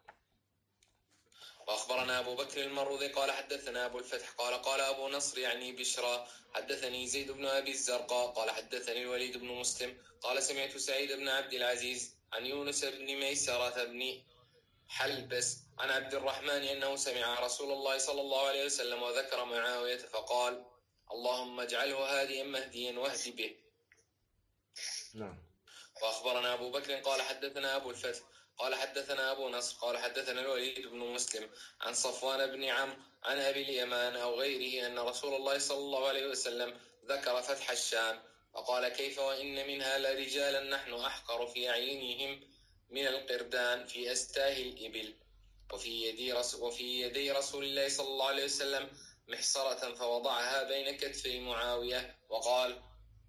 وأخبرنا أبو بكر المروذي قال حدثنا أبو الفتح قال أبو نصر يعني بشرى حدثني زيد بن أبي الزرقاء قال حدثني الوليد بن مسلم قال سمعت سعيد بن عبد العزيز عن يونس بن ميسرة بن حلبس عن عبد الرحمن أنه سمع رسول الله صلى الله عليه وسلم وذكر معاوية فقال اللهم اجعله هاديا مهديا واهد به. نعم. وأخبرنا أبو بكر قال حدثنا أبو الفتح قال حدثنا أبو نصر قال حدثنا الوليد بن مسلم عن صفوان بن عمرو عن أبي اليمان أو غيره أن رسول الله صلى الله عليه وسلم ذكر فتح الشام فقال كيف وإن منها لرجالا نحن أحقر في أعينهم من القردان في أستاه الإبل، وفي يدي رسول الله صلى الله عليه وسلم محصرة فوضعها بين كتفي معاوية وقال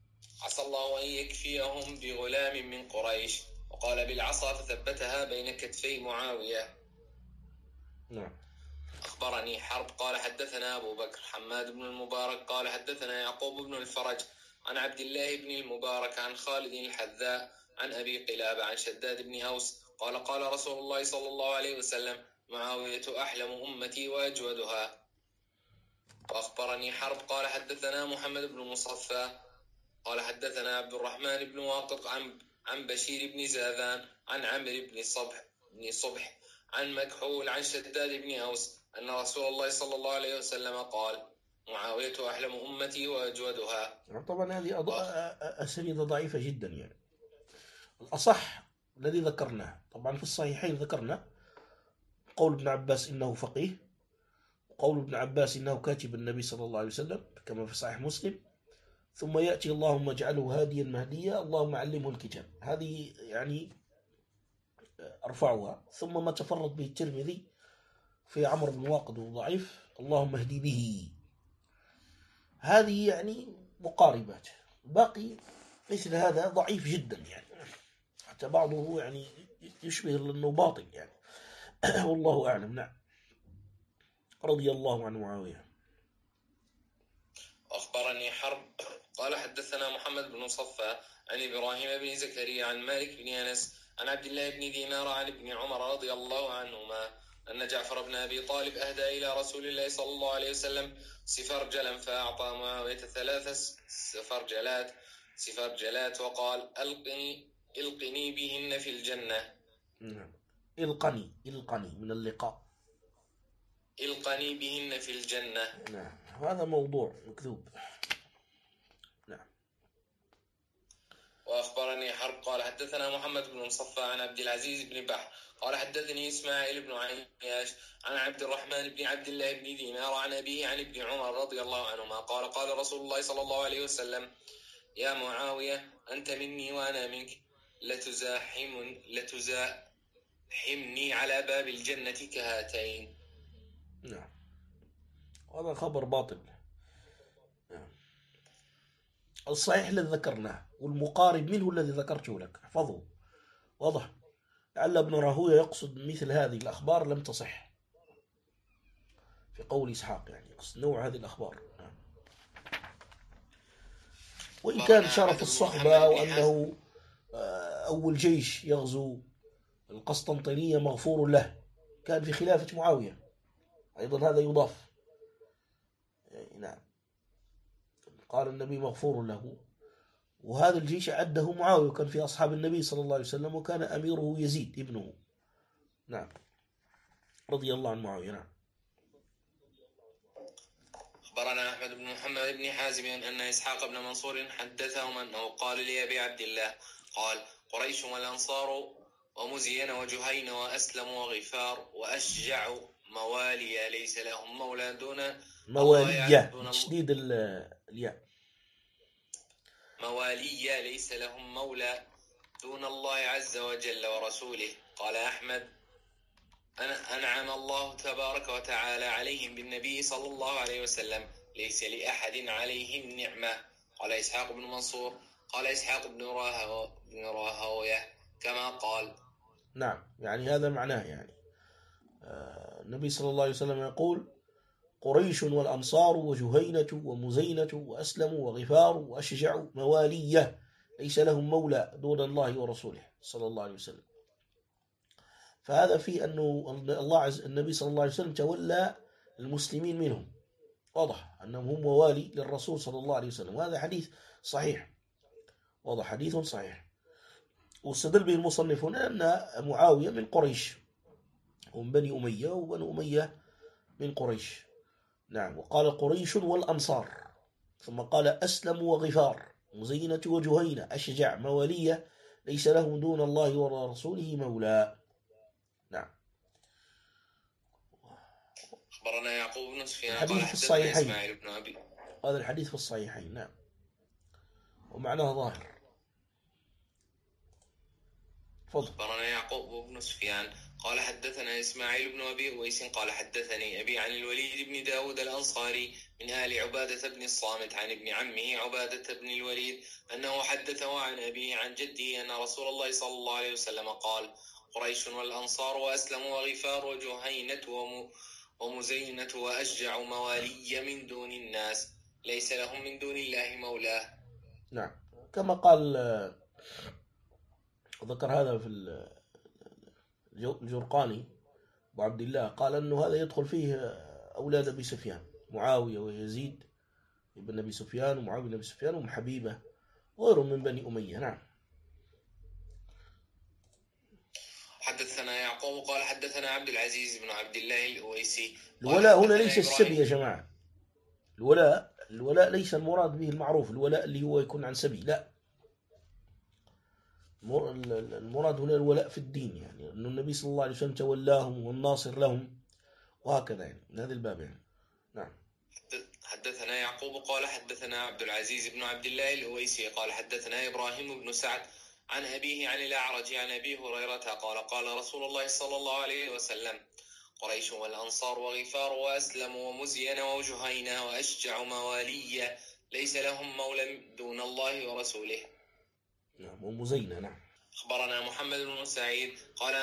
عسى الله أن يكفيهم بغلام من قريش، وقال بالعصا فثبتها بين كتفي معاوية. نعم. أخبرني حرب قال حدثنا أبو بكر حماد بن المبارك قال حدثنا يعقوب بن الفرج عن عبد الله بن المبارك عن خالد الحذاء عن أبي قلابة عن شداد بن أوس قال قال رسول الله صلى الله عليه وسلم معاوية أحلم أمتي وأجودها. وأخبرني حرب قال حدثنا محمد بن مصفى قال حدثنا عبد الرحمن بن واقد عن بشير بن زاذان عن عمرو بن صبح عن مكحول عن شداد بن أوس أن رسول الله صلى الله عليه وسلم قال معاوية أحلم أمتي وأجودها. طبعا هذه أسانيد ضعيفة جدا يعني. الأصح الذي ذكرناه طبعا في الصحيحين ذكرنا قول ابن عباس إنه فقيه، وقول ابن عباس إنه كاتب النبي صلى الله عليه وسلم كما في صحيح مسلم، ثم يأتي اللهم اجعله هاديا مهديا اللهم علمه الكتاب. هذه يعني أرفعها. ثم ما تفرد به الترمذي في عمرو بن واقد ضعيف اللهم اهدي به. هذه يعني مقاربات. باقي مثل هذا ضعيف جدا يعني، حتى بعضه يعني يشبه أنه باطل يعني. والله أعلم. نعم. رضي الله عن معاوية. أخبرني حرب قال حدثنا محمد بن صفى عن إبراهيم بن زكريا عن مالك بن أنس عن عبد الله بن دينار عن ابن عمر رضي الله عنهما أن جعفر بن أبي طالب أهدى إلى رسول الله صلى الله عليه وسلم سفرجلا فأعطى معاوية 3 سفرجلات وقال القني بهن في الجنة. القني من اللقاء. القني بهن في الجنة. نعم. هذا موضوع مكذوب. نعم. وأخبرني حرب قال حدثنا محمد بن مصفى عن عبد العزيز بن بحر قال حدثني إسماعيل بن عياش عن عبد الرحمن بن عبد الله بن دينار عن أبيه عن ابن عمر رضي الله عنهما قال قال رسول الله صلى الله عليه وسلم يا معاوية أنت مني وأنا منك لتزاحمني على باب الجنة كهاتين. نعم. هذا خبر باطل. نعم. الصحيح الذي ذكرناه والمقارب منه الذي ذكرته لك احفظه. واضح. لعل ابن راهويه يقصد مثل هذه الأخبار لم تصح في قول إسحاق، يعني يقصد نوع هذه الأخبار. نعم. وإن كان شرف الصحبة وأنه أول جيش يغزو القسطنطينية مغفور له كان في خلافة معاوية، أيضا هذا يضاف. نعم. قال النبي مغفور له، وهذا الجيش أعده معاوية كان في أصحاب النبي صلى الله عليه وسلم، وكان أميره يزيد ابنه. نعم. رضي الله عن معاوية. نعم. أخبرنا أحمد بن محمد بن حازم أن إسحاق بن منصور حدثهم أنه قال لأبي عبد الله قال قريش والأنصار ومزين وجهين وأسلم وغفار وأشجع موالي ليس لهم مولى دون موالية تشديد الياء. موالي ليس لهم مولى دون الله عز وجل ورسوله. قال أحمد أنعم الله تبارك وتعالى عليهم بالنبي صلى الله عليه وسلم ليس لأحد عليهم نعمة. قال إسحاق بن منصور قال إسحاق بن راهويه كما قال. نعم. يعني هذا معناه يعني النبي صلى الله عليه وسلم يقول قريش والأنصار وجهينة ومزينة وأسلم وغفار وأشجع موالية ليس لهم مولى دون الله ورسوله صلى الله عليه وسلم. فهذا في أنه النبي صلى الله عليه وسلم تولى المسلمين منهم. واضح أنهم هم موالي للرسول صلى الله عليه وسلم، وهذا حديث صحيح. واضح. حديث صحيح. واستدل به المصنفون أن معاوية من قريش، هم بني أمية، وبني أمية من قريش. نعم. وقال قريش والأنصار، ثم قال أسلم وغفار مزينة وجهينة أشجع موالية ليس لهم دون الله ورسوله مولى. نعم. أخبرنا يعقوب بن سفيان الحديث في الصحيحين. هذا الحديث في الصحيحين. نعم. ومعناه ظاهر. فضل. أخبرنا يعقوب بن سفيان قال حدثنا إسماعيل بن أبي أويس قال حدثني أبي عن الوليد بن داود الأنصاري من آل عبادة بن الصامت عن ابن عمه عبادة بن الوليد أنه حدثه عن أبيه عن جده أن رسول الله صلى الله عليه وسلم قال: قريش والأنصار وأسلم وغفار وجهينة ومزينة وأشجع موالي من دون الناس ليس لهم من دون الله مولاه. نعم، كما قال ذكر هذا في الجرقاني أبو عبد الله، قال أنه هذا يدخل فيه أولاد أبي سفيان، معاوية ويزيد ابن أبي سفيان ومعاوية بن أبي سفيان وأم حبيبة وغيرهم من بني أمية. نعم. حدثنا يعقوب قال حدثنا عبد العزيز بن عبد الله الأويسي. الولاء هنا ليس السبي يا جماعة، الولاء ليس المراد به المعروف الولاء اللي هو يكون عن سبي، لا، المراد هنا الولاء في الدين، يعني أن النبي صلى الله عليه وسلم تولاهم والناصر لهم وهكذا، يعني من هذا الباب يعني. نعم. حدثنا يعقوب قال حدثنا عبد العزيز بن عبد الله الأويسي قال حدثنا إبراهيم بن سعد عن أبيه عن الأعرج عن أبي هريرة قال قال رسول الله صلى الله عليه وسلم: قريش والأنصار وغفار وأسلم ومزين وجهينة وأشجع موالي ليس لهم مولى دون الله ورسوله. نعم، ومزينة. نعم. أخبرنا محمد بن سعيد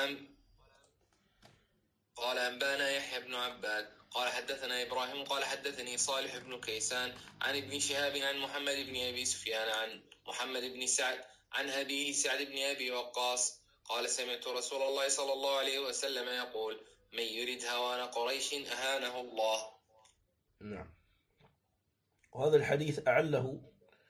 قال أنبانا يحيى بن عباد قال حدثنا إبراهيم قال حدثني صالح بن كيسان عن ابن شهاب عن محمد بن أبي سفيان عن محمد بن سعد عن أبيه سعد بن أبي وقاص قال: سمعت رسول الله صلى الله عليه وسلم يقول: من يرد هوان قريش أهانه الله. نعم. وهذا الحديث أعله،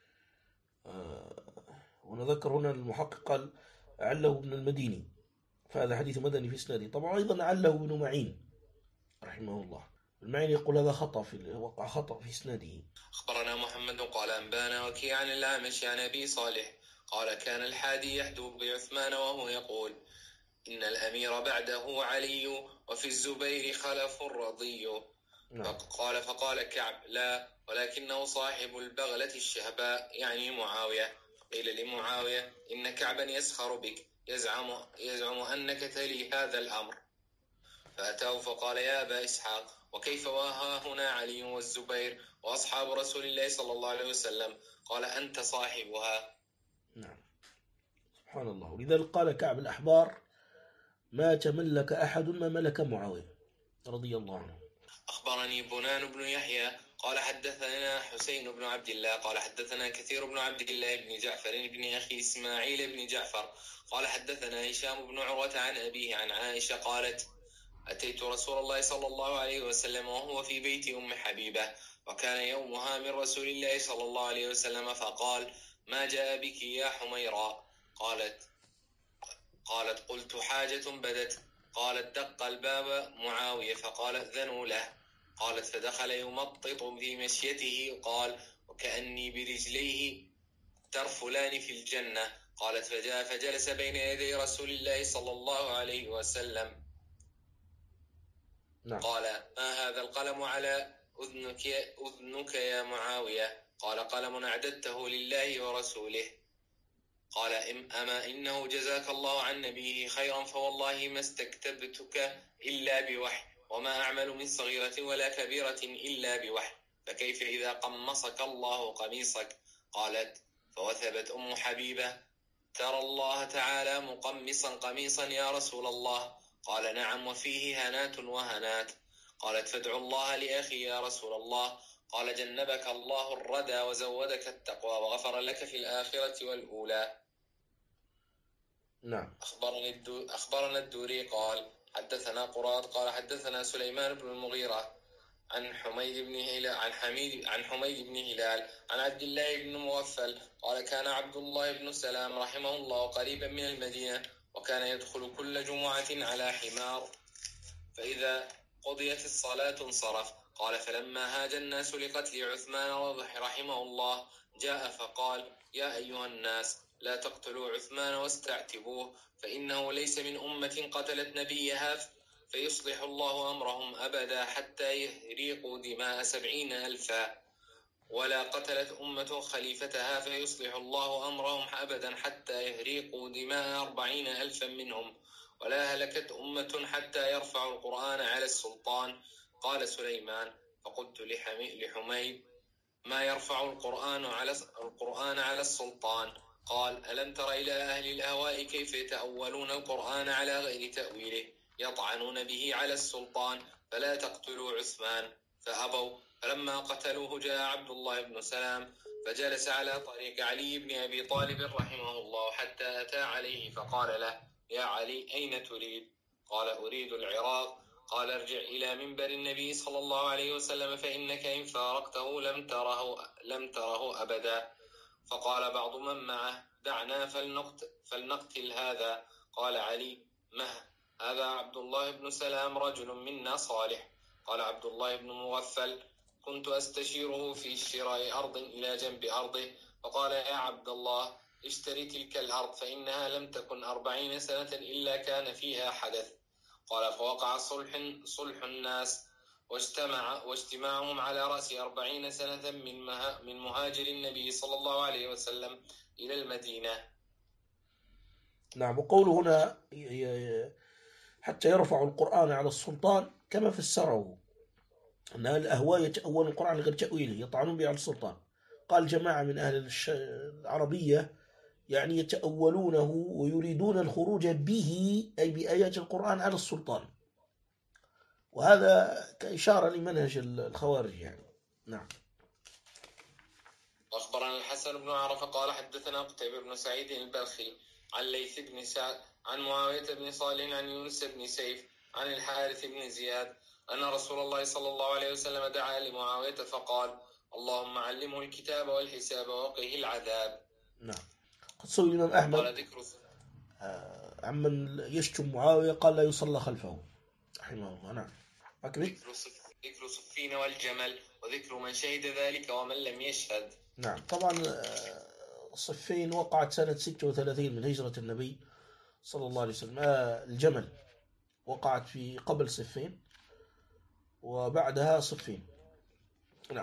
ونذكر هنا المحقق قال أعله ابن المديني، فهذا حديث مدني في إسناده. طبعا أيضا أعله ابن معين رحمه الله، المعين يقول هذا وقع خطأ في إسناده. أخبرنا محمد قال أنبانا وكيع عن الأعمش عن أبي صالح قال: كان الحادي يحدو بعثمان وهو يقول: إن الأمير بعده علي وفي الزبير خلف رضي. نعم. فقال كعب: لا، ولكنه صاحب البغلة الشهباء يعني معاوية. قيل لمعاوية: إن كعبا يسخر بك، يزعم أنك تلي هذا الأمر. فأتاه فقال: يا أبا إسحاق، وكيف وها هنا علي والزبير وأصحاب رسول الله صلى الله عليه وسلم؟ قال: أنت صاحبها. نعم، سبحان الله. ولذلك قال كعب الأحبار: ما تملك أحد ما ملك معاوية رضي الله عنه. أخبرني بنان بن يحيى قال حدثنا حسين بن عبد الله قال حدثنا كثير بن عبد الله بن جعفر بن أخي إسماعيل بن جعفر قال حدثنا هشام بن عروة عن أبيه عن عائشة قالت: أتيت رسول الله صلى الله عليه وسلم وهو في بيت أم حبيبة، وكان يومها من رسول الله صلى الله عليه وسلم، فقال: ما جاء بك يا حميراء؟ قالت: قلت حاجة بدت. قالت: دق الباب معاوية فقال: ائذنوا له. قالت: فدخل يمطط في مشيته، قال: وكأني برجليه ترفلان في الجنة. قالت: فجاء فجلس بين يدي رسول الله صلى الله عليه وسلم. نعم. قال: ما هذا القلم على أذنك يا معاوية؟ قال: قلم أعددته لله ورسوله. قال: أما إنه جزاك الله عن نبيه خيرا، فوالله ما استكتبتك إلا بوحي، وما أعمل من صغيرة ولا كبيرة إلا بوحي، فكيف إذا قمصك الله قميصك؟ قالت: فوثبت أم حبيبة: ترى الله تعالى مقمصا قميصا يا رسول الله؟ قال: نعم، وفيه هنات وهنات. قالت: فادعوا الله لأخي يا رسول الله. قال: جنبك الله الردى وزودك التقوى وغفر لك في الآخرة والأولى. نعم. أخبرنا الدوري قال حدثنا قراد قال حدثنا سليمان بن المغيرة عن حميد بن هلال عن عبد الله بن مغفل قال: كان عبد الله بن سلام رحمه الله قريبا من المدينة، وكان يدخل كل جمعة على حمار، فإذا قضيت الصلاة انصرف. قال: فلما هاج الناس لقتل عثمان رحمه الله جاء فقال: يا أيها الناس، لا تقتلوا عثمان واستعتبوه، فإنه ليس من أمة قتلت نبيها فيصلح الله أمرهم أبدا حتى يهريقوا دماء 70,000. ولا قتلت أمة خليفتها فيصلح الله أمرهم أبدا حتى يهريقوا دماء 40,000 منهم، ولا هلكت أمة حتى يرفعوا القرآن على السلطان. قال سليمان: فقلت لحميد: ما يرفع القرآن على السلطان؟ قال: ألم تر إلى أهل الأهواء كيف يتأولون القرآن على غير تأويله، يطعنون به على السلطان، فلا تقتلوا عثمان. فأبوا، فلما قتلوه جاء عبد الله بن سلام فجلس على طريق علي بن أبي طالب رحمه الله حتى أتى عليه فقال له: يا علي، أين تريد؟ قال: أريد العراق. قال: ارجع إلى منبر النبي صلى الله عليه وسلم فإنك إن فارقته لم تره أبدا. فقال بعض من معه: دعنا فلنقتل هذا. قال علي: مه، هذا عبد الله بن سلام رجل منا صالح. قال عبد الله بن مغفل: كنت أستشيره في شراء أرض إلى جنب أرضه، فقال: يا عبد الله، اشتري تلك الأرض فإنها لم تكن 40 سنة إلا كان فيها حدث. قال: فوقع صلح الناس واجتماعهم على رأس 40 سنة من مهاجر النبي صلى الله عليه وسلم إلى المدينة. نعم. وقوله هنا حتى يرفعوا القرآن على السلطان كما فسره أن أهل الأهواء يتأولون القرآن لغير تأويله، يطعنون به على السلطان. قال جماعة من أهل العربية يعني يتأولونه ويريدون الخروج به أي بآيات القرآن على السلطان، وهذا كإشارة لمنهج الخوارج يعني. نعم. أخبرنا الحسن بن عرفة قال حدثنا قتيبة بن سعيد البلخي عن ليث بن سعد عن معاوية بن صالح عن يونس بن سيف عن الحارث بن زياد أن رسول الله صلى الله عليه وسلم دعا لمعاوية فقال: اللهم علمه الكتاب والحساب ووقه العذاب. نعم. قد سئل الإمام أحمد عمن يشتم معاوية قال: لا يصلى خلفه رحمه الله. نعم. ذكر صفين والجمل وذكر من شهد ذلك ومن لم يشهد. نعم. طبعا صفين وقعت سنة 36 من هجرة النبي صلى الله عليه وسلم. الجمل وقعت في قبل صفين وبعدها صفين. نعم.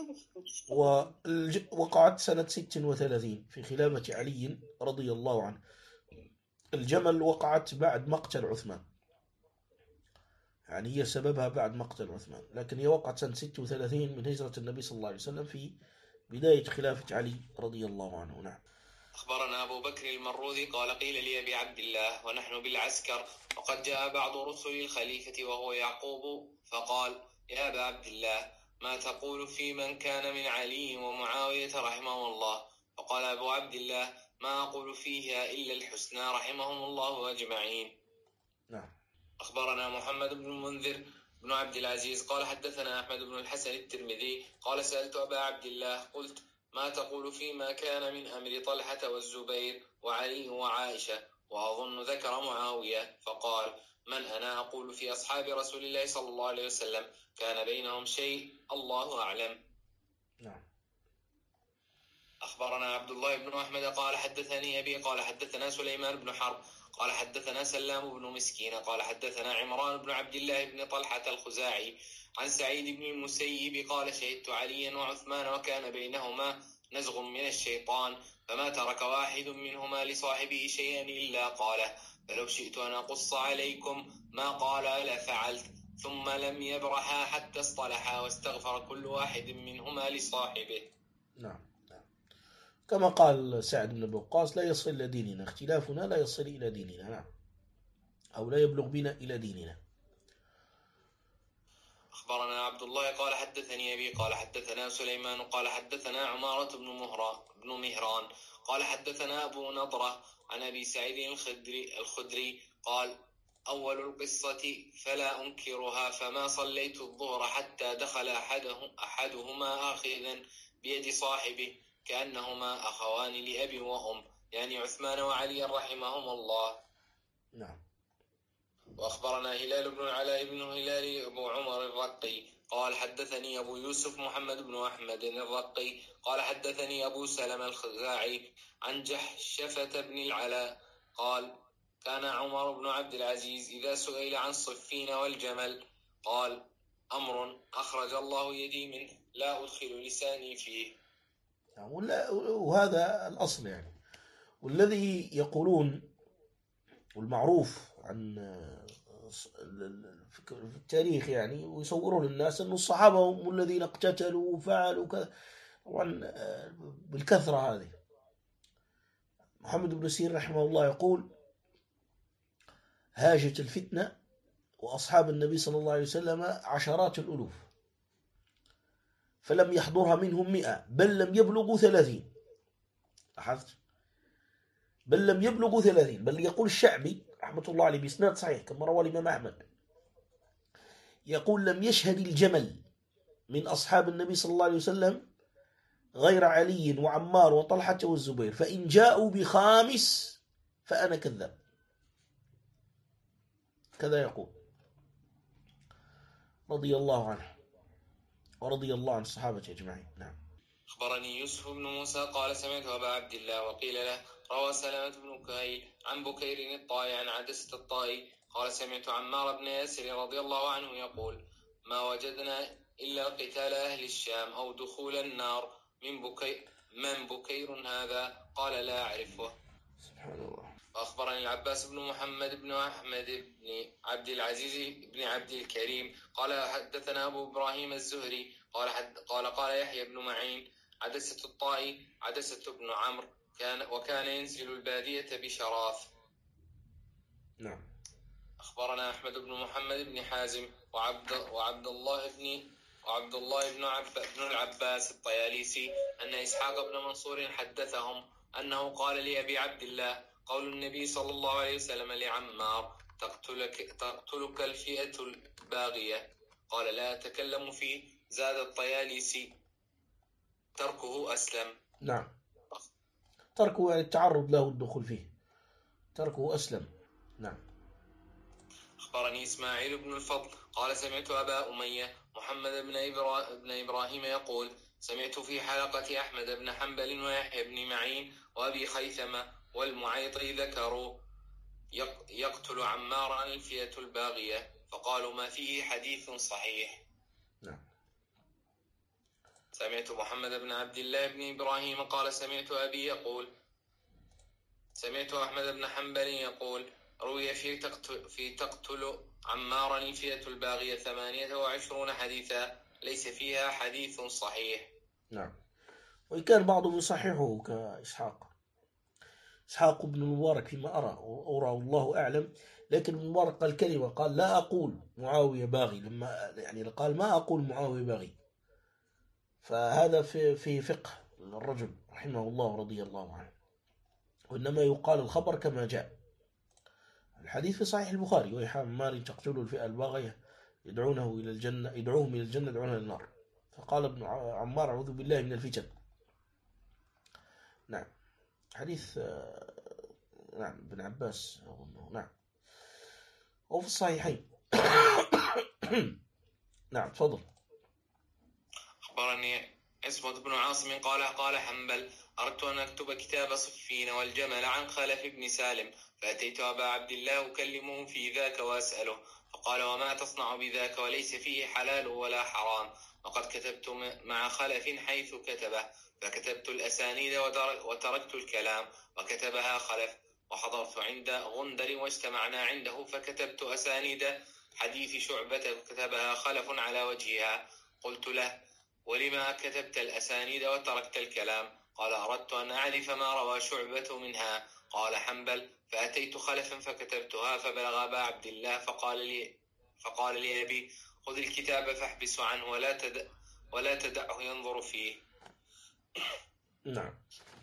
ووقعت سنة 36 في خلافة علي رضي الله عنه. الجمل وقعت بعد مقتل عثمان، يعني هي سببها بعد مقتل عثمان، لكن هي وقعت سنة 36 من هجرة النبي صلى الله عليه وسلم في بداية خلافة علي رضي الله عنه. نعم. أخبرنا أبو بكر المروذي قال: قيل لي أبي عبد الله ونحن بالعسكر وقد جاء بعض رسل الخليفة وهو يعقوب، فقال: يا أبا عبد الله، ما تقول في من كان من علي ومعاوية رحمه الله؟ فقال أبو عبد الله: ما أقول فيها إلا الحسنى رحمهم الله أجمعين. نعم. أخبرنا محمد بن المنذر بن عبد العزيز قال حدثنا أحمد بن الحسن الترمذي قال: سألت أبا عبد الله قلت: ما تقول فيما كان من أمر طلحة والزبير وعلي وعائشة؟ وأظن ذكر معاوية، فقال: من أنا أقول في أصحاب رسول الله صلى الله عليه وسلم كان بينهم شيء، الله أعلم. نعم. أخبرنا عبد الله بن أحمد قال حدثني أبي قال حدثنا سليمان بن حرب قال حدثنا سلام بن مسكين قال حدثنا عمران بن عبد الله بن طلحة الخزاعي عن سعيد بن المسيب قال: شهدت عليا وعثمان وكان بينهما نزغ من الشيطان، فما ترك واحد منهما لصاحبه شيئا إلا قاله، فلو شئت أن أقص عليكم ما قال لفعلت. ثم لم يبرحا حتى اصطلحا واستغفر كل واحد منهما لصاحبه. نعم. كما قال سعد بن وقاص: لا يصل إلى ديننا، اختلافنا لا يصل إلى ديننا. نعم. أو لا يبلغ بنا إلى ديننا. أخبرنا عبد الله قال حدثني أبي قال حدثنا سليمان قال حدثنا عمارة بن مهران قال حدثنا أبو نضرة عن أبي سعيد الخدري قال: أول القصة فلا أنكرها، فما صليت الظهر حتى دخل أحدهما آخذا بيد صاحبه كأنهما أخوان لأبي وأم، يعني عثمان وعلي رحمهم الله. نعم. وأخبرنا هلال بن العلاء بن هلال أبو عمر الرقي قال حدثني أبو يوسف محمد بن أحمد الرقي قال حدثني أبو سلمة الخزاعي عن جحشفة بن العلاء قال: كان عمر بن عبد العزيز إذا سئل عن صفين والجمل قال: أمر أخرج الله يدي منه لا أدخل لساني فيه. وهذا الأصل يعني. والذي يقولون والمعروف عن في التاريخ يعني، ويصورون للناس أن الصحابة هم الذين اقتتلوا وفعلوا كذا، طبعا بالكثرة هذه. محمد بن سير رحمه الله يقول: هاجت الفتنة وأصحاب النبي صلى الله عليه وسلم عشرات الألوف، فلم يحضرها منهم 100، بل لم يبلغوا 30. لاحظت؟ بل لم يبلغوا 30. بل يقول الشعبي رحمة الله عليه بإسناد صحيح كما روى الإمام أحمد، يقول: لم يشهد الجمل من أصحاب النبي صلى الله عليه وسلم غير علي وعمار وطلحة والزبير، فإن جاءوا بخامس فأنا كذاب. كذا يقول رضي الله عنه ورضي الله عن الصحابة أجمعين. نعم. أخبرني يوسف بن موسى قال سمعت أبا عبد الله وقيل له روى سلامة بن كهيل عن بكير الطائي عن عدسة الطائي قال سمعت عمار بن ياسر رضي الله عنه يقول: ما وجدنا إلا قتال أهل الشام أو دخول النار. من بكير هذا؟ قال: لا أعرفه. سبحان الله. أخبرني العباس بن محمد بن أحمد بن عبد العزيز بن عبد الكريم قال حدثنا أبو إبراهيم الزهري قال يحيى بن معين عدسة الطائي عدسة بن عمرو وكان ينزل البادية بشراف. نعم. أخبرنا أحمد بن محمد بن حازم وعبد الله بن العباس الطيالسي أن إسحاق بن منصور حدثهم أنه قال لأبي عبد الله: قول النبي صلى الله عليه وسلم لعمار: تقتلك الفئة الباغية. قال: لا أتكلم فيه. زاد الطيالسي: تركه أسلم. نعم. تركه يعني التعرض له الدخول فيه، تركه أسلم. نعم. أخبرني إسماعيل بن الفضل قال سمعت أبا أمية محمد بن إبراهيم يقول: سمعت في حلقة أحمد بن حنبل ويحيى بن معين وأبي خيثمة والمعيطي ذكروا يقتل عمارا الفئة الباغية، فقالوا: ما فيه حديث صحيح. نعم. سمعت محمد بن عبد الله بن إبراهيم قال سمعت أبي يقول: سمعت أحمد بن حنبل يقول: روي في تقتل عمارا الفئة الباغية 28 حديثا ليس فيها حديث صحيح. نعم. وإن كان بعضهم يصححه كإسحاق بن المبارك فيما أرى الله أعلم، لكن ابن المبارك قال كلمة، قال: لا أقول معاوية باغي، لما يعني قال ما أقول معاوية باغي. فهذا في فقه الرجل رحمه الله ورضي الله عنه، وإنما يقال الخبر كما جاء. الحديث في صحيح البخاري: ويح عمار تقتلوا الفئة الباغية يدعوهم إلى الجنة يدعونها إلى النار. فقال ابن عمار: أعوذ بالله من الفتن. نعم. حديث نعم ابن عباس أظنه. نعم. وفي الصحيحين. نعم. تفضل. أخبرني عصمة بن عاصم قال حنبل: أردت أن أكتب كتاب صفين والجمل عن خلف بن سالم، فأتيت أبا عبد الله أكلمه في ذاك وأسأله، فقال: وما تصنع بذاك وليس فيه حلال ولا حرام؟ وقد كتبت مع خلف حيث كتبه، فكتبت الأسانيد وتركت الكلام، وكتبها خلف. وحضرت عند غندر واجتمعنا عنده فكتبت أسانيد حديث شعبة وكتبها خلف على وجهها. قلت له: ولما كتبت الأسانيد وتركت الكلام؟ قال: أردت أن أعرف ما روى شعبة منها. قال حنبل: فأتيت خلفا فكتبتها فبلغ أبا عبد الله فقال لي أبي: خذ الكتاب فاحبس عنه ولا تدعه ينظر فيه. نعم.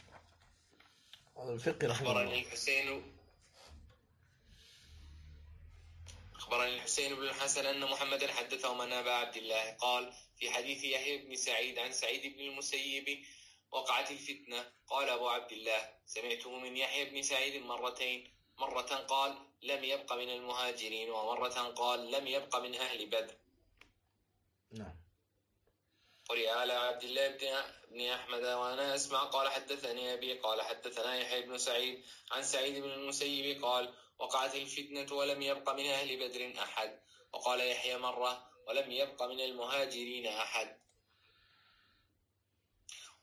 الفقه رحمه الله. أخبرني الحسين بن الحسن أن محمدا حدثهم أن أبا عبد الله قال في حديث يحيى بن سعيد عن سعيد بن المسيب: وقعت الفتنة. قال أبو عبد الله: سمعته من يحيى بن سعيد مرتين، مرة قال: لم يبق من المهاجرين، ومرة قال: لم يبق من أهل بدر. نعم. قرئ على عبد الله بن أحمد وأنا أسمع قال حدثني أبي قال حدثنا يحيى بن سعيد عن سعيد بن المسيب قال: وقعت الفتنة ولم يبق من أهل بدر أحد. وقال يحيى مرة: ولم يبق من المهاجرين أحد.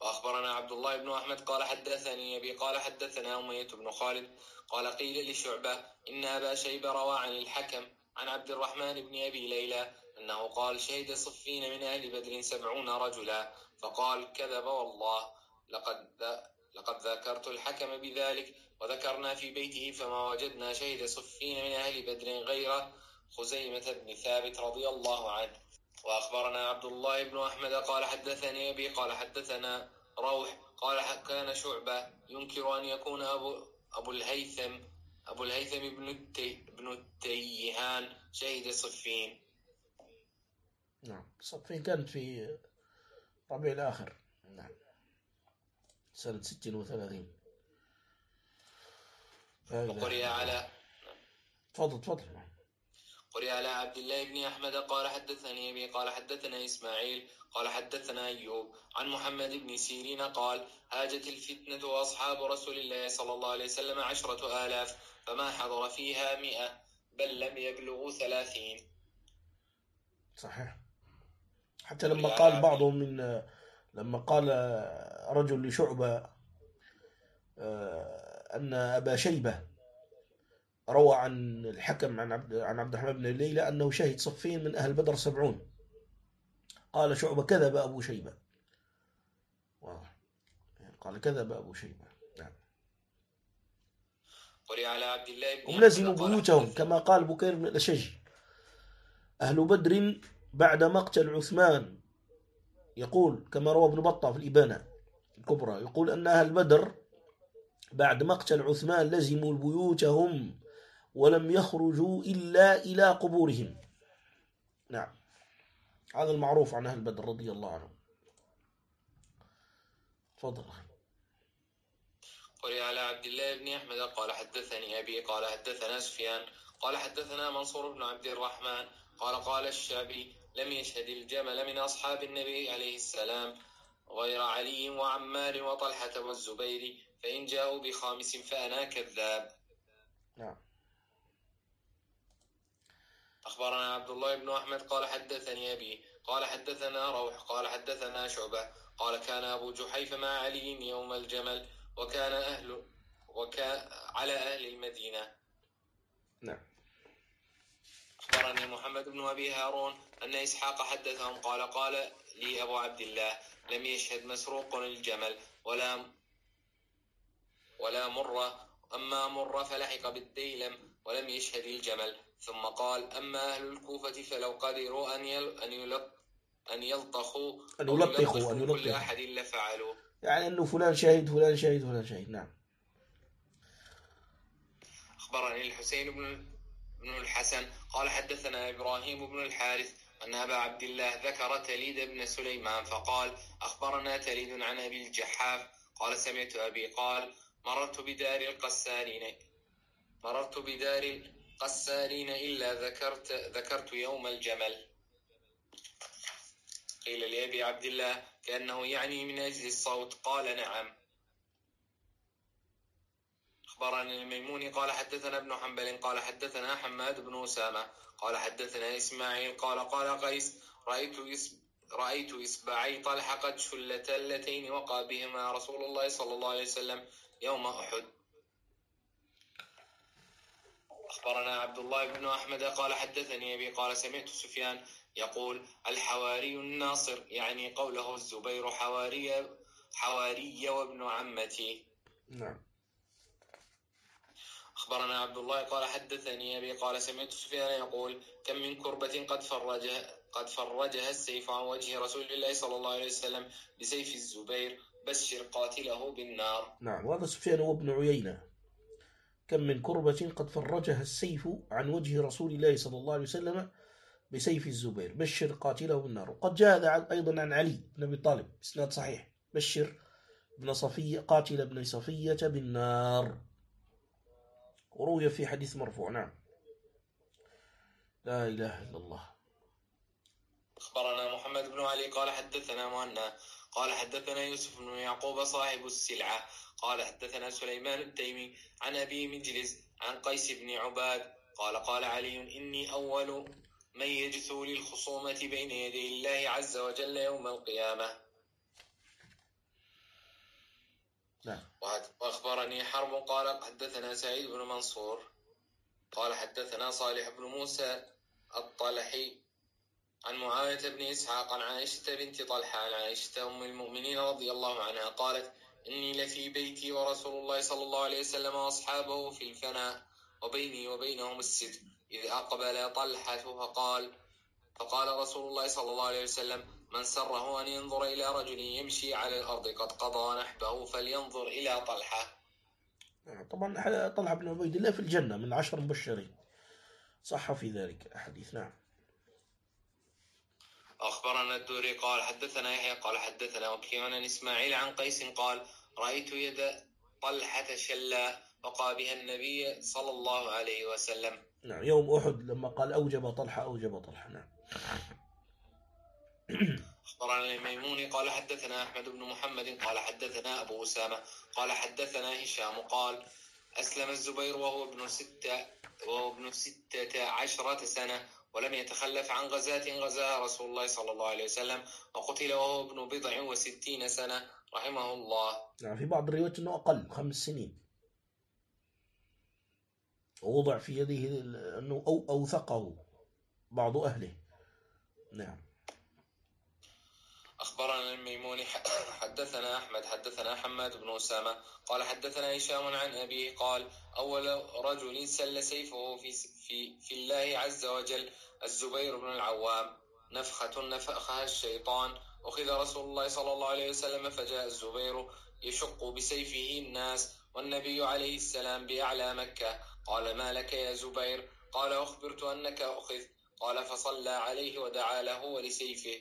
وأخبرنا عبد الله بن أحمد قال حدثني أبي قال حدثنا أمية بن خالد قال قيل لشعبة إن أبا شيبة روى عن الحكم عن عبد الرحمن بن أبي ليلى أنه قال شهد صفين من أهل بدر 70 رجلا، فقال كذب والله لقد ذكرت الحكم بذلك وذكرنا في بيته فما وجدنا شهد صفين من أهل بدر غير خزيمة بن ثابت رضي الله عنه. وأخبرنا عبد الله بن أحمد قال حدثني أبي قال حدثنا روح قال كان شعبة ينكر أن يكون أبو الهيثم بن التيهان شهد صفين. نعم، صفين كانت في ربيع الآخر، نعم، سنة 36. وقرئ على تفضل. قرئ على عبد الله بن أحمد قال حدثني أبي قال حدثنا إسماعيل قال حدثنا أيوب عن محمد بن سيرين قال هاجت الفتنة وأصحاب رسول الله صلى الله عليه وسلم 10,000 فما حضر فيها 100 بل لم يبلغوا 30. صحيح. حتى لما قال بعضهم لما قال رجل لشعبة أن أبا شيبة روى عن الحكم عن عبد الرحمن بن ليلى أنه شهد صفين من أهل بدر 70، قال شعبة كذب أبو شيبة. واضح، قال كذب أبو شيبة. نعم. قرئ على عبد الله بن هم لزموا بيوتهم كما قال بكير بن الأشج. أهل بدر بعد مقتل عثمان، يقول كما روى ابن بطة في الإبانة الكبرى، يقول أن أهل بدر بعد مقتل عثمان لزموا بيوتهم ولم يخرجوا إلا إلى قبورهم. نعم، هذا المعروف عن أهل بدر رضي الله عنهم. تفضل. قرئ على عبد الله بن أحمد قال حدثني أبي قال حدثنا سفيان قال حدثنا منصور بن عبد الرحمن قال الشعبي لم يشهد الجمل من أصحاب النبي عليه السلام غير علي وعمار وطلحة والزبير، فإن جاءوا ب5 فأنا كذاب. نعم. أخبرنا عبد الله بن أحمد قال حدثني أبي قال حدثنا روح قال حدثنا شعبة قال كان أبو جحيفة مع علي يوم الجمل وكان على أهل المدينة. نعم. أخبرني محمد بن أبي هارون أن إسحاق حدثهم قال لي أبو عبد الله لم يشهد مسروق الجمل ولا مرة، أما مرة فلحق بالديلم ولم يشهد الجمل. ثم قال أما أهل الكوفة فلو قدروا أن يلطخوا كل أحد لفعلوا، يعني أنه فلان شهد فلان شهد فلان شهد. نعم. أخبرني الحسين بن الحسن قال حدثنا إبراهيم بن الحارث أن أبا عبد الله ذكر تليد بن سليمان فقال أخبرنا تليد عن أبي الجحاف قال سمعت أبي قال مررت بدار القسارين إلا ذكرت يوم الجمل. قيل لأبي عبد الله كأنه يعني من أجل الصوت قال نعم. أخبرني الميموني قال حدثنا ابن حنبل قال حدثنا حماد بن أسامة قال حدثنا إسماعيل قال قيس رأيت إصبعي طلحة قد شلتا اللتين وقع بهما رسول الله صلى الله عليه وسلم يوم أحد. أخبرنا عبد الله بن أحمد قال حدثني أبي قال سمعت سفيان يقول الحواري الناصر، يعني قوله الزبير حواري وابن عمتي. نعم. أخبرنا عبد الله قال حدثني أبي قال سمعت سفيان يقول كم من كربة قد فرجها السيف عن وجه رسول الله صلى الله عليه وسلم بسيف الزبير بشر قاتله بالنار. نعم، وهذا سفيان وابن عيينة. كم من كربة قد فرجها السيف عن وجه رسول الله صلى الله عليه وسلم بسيف الزبير بشر قاتله بالنار. وقد جاء هذا أيضا عن علي بن أبي طالب إسناد صحيح، بشر ابن صفية قاتل ابن صفية بالنار، وروي في حديث مرفوع. نعم. لا إله إلا الله. أخبرنا محمد بن علي قال حدثنا مهنا قال حدثنا يوسف بن يعقوب صاحب السلعة قال حدثنا سليمان التيمي عن أبي مجلس عن قيس بن عباد قال علي إني أول من يجثو للخصومة بين يدي الله عز وجل يوم القيامة. نعم. وأخبرني حرب قال حدثنا سعيد بن منصور قال حدثنا صالح بن موسى الطلحي عن معاوية بن إسحاق عن عائشة بنت طلحة عن عائشة أم المؤمنين رضي الله عنها قالت إني لفي بيتي ورسول الله صلى الله عليه وسلم وأصحابه في الفناء وبيني وبينهم الستر إذ أقبل طلحة فقال رسول الله صلى الله عليه وسلم من سره أن ينظر إلى رجل يمشي على الأرض قد قضى نحبه فلينظر إلى طلحة. طبعا طلحة بن عبيد الله في الجنة من 10 مبشرين، صح في ذلك الحديث. نعم. أخبرنا الدوري قال حدثنا يحيى قال حدثنا وكيع عن إسماعيل عن قيس قال رأيت يد طلحة شلا وقى بها النبي صلى الله عليه وسلم. نعم، يوم أحد لما قال أوجب طلحة. نعم. أخبرنا الميموني قال حدثنا أحمد بن محمد قال حدثنا أبو أسامة قال حدثنا هشام قال أسلم الزبير وهو ابن 16 سنة ولم يتخلف عن غزاة غزاها رسول الله صلى الله عليه وسلم وقتل وهو ابن 60 سنة رحمه الله. نعم، في بعض الروايات أنه أقل 5 سنين، ووضع في يده أنه أوثقه بعض أهله. نعم. أخبرنا الميموني حدثنا أحمد حدثنا حماد بن أسامة قال حدثنا هشام عن أبيه قال أول رجل سل سيفه في الله عز وجل الزبير بن العوام نفخة نفخها الشيطان أخذ رسول الله صلى الله عليه وسلم فجاء الزبير يشق بسيفه الناس والنبي عليه السلام بأعلى مكة قال ما لك يا زبير قال أخبرت أنك أخذ قال فصلى عليه ودعا له ولسيفه.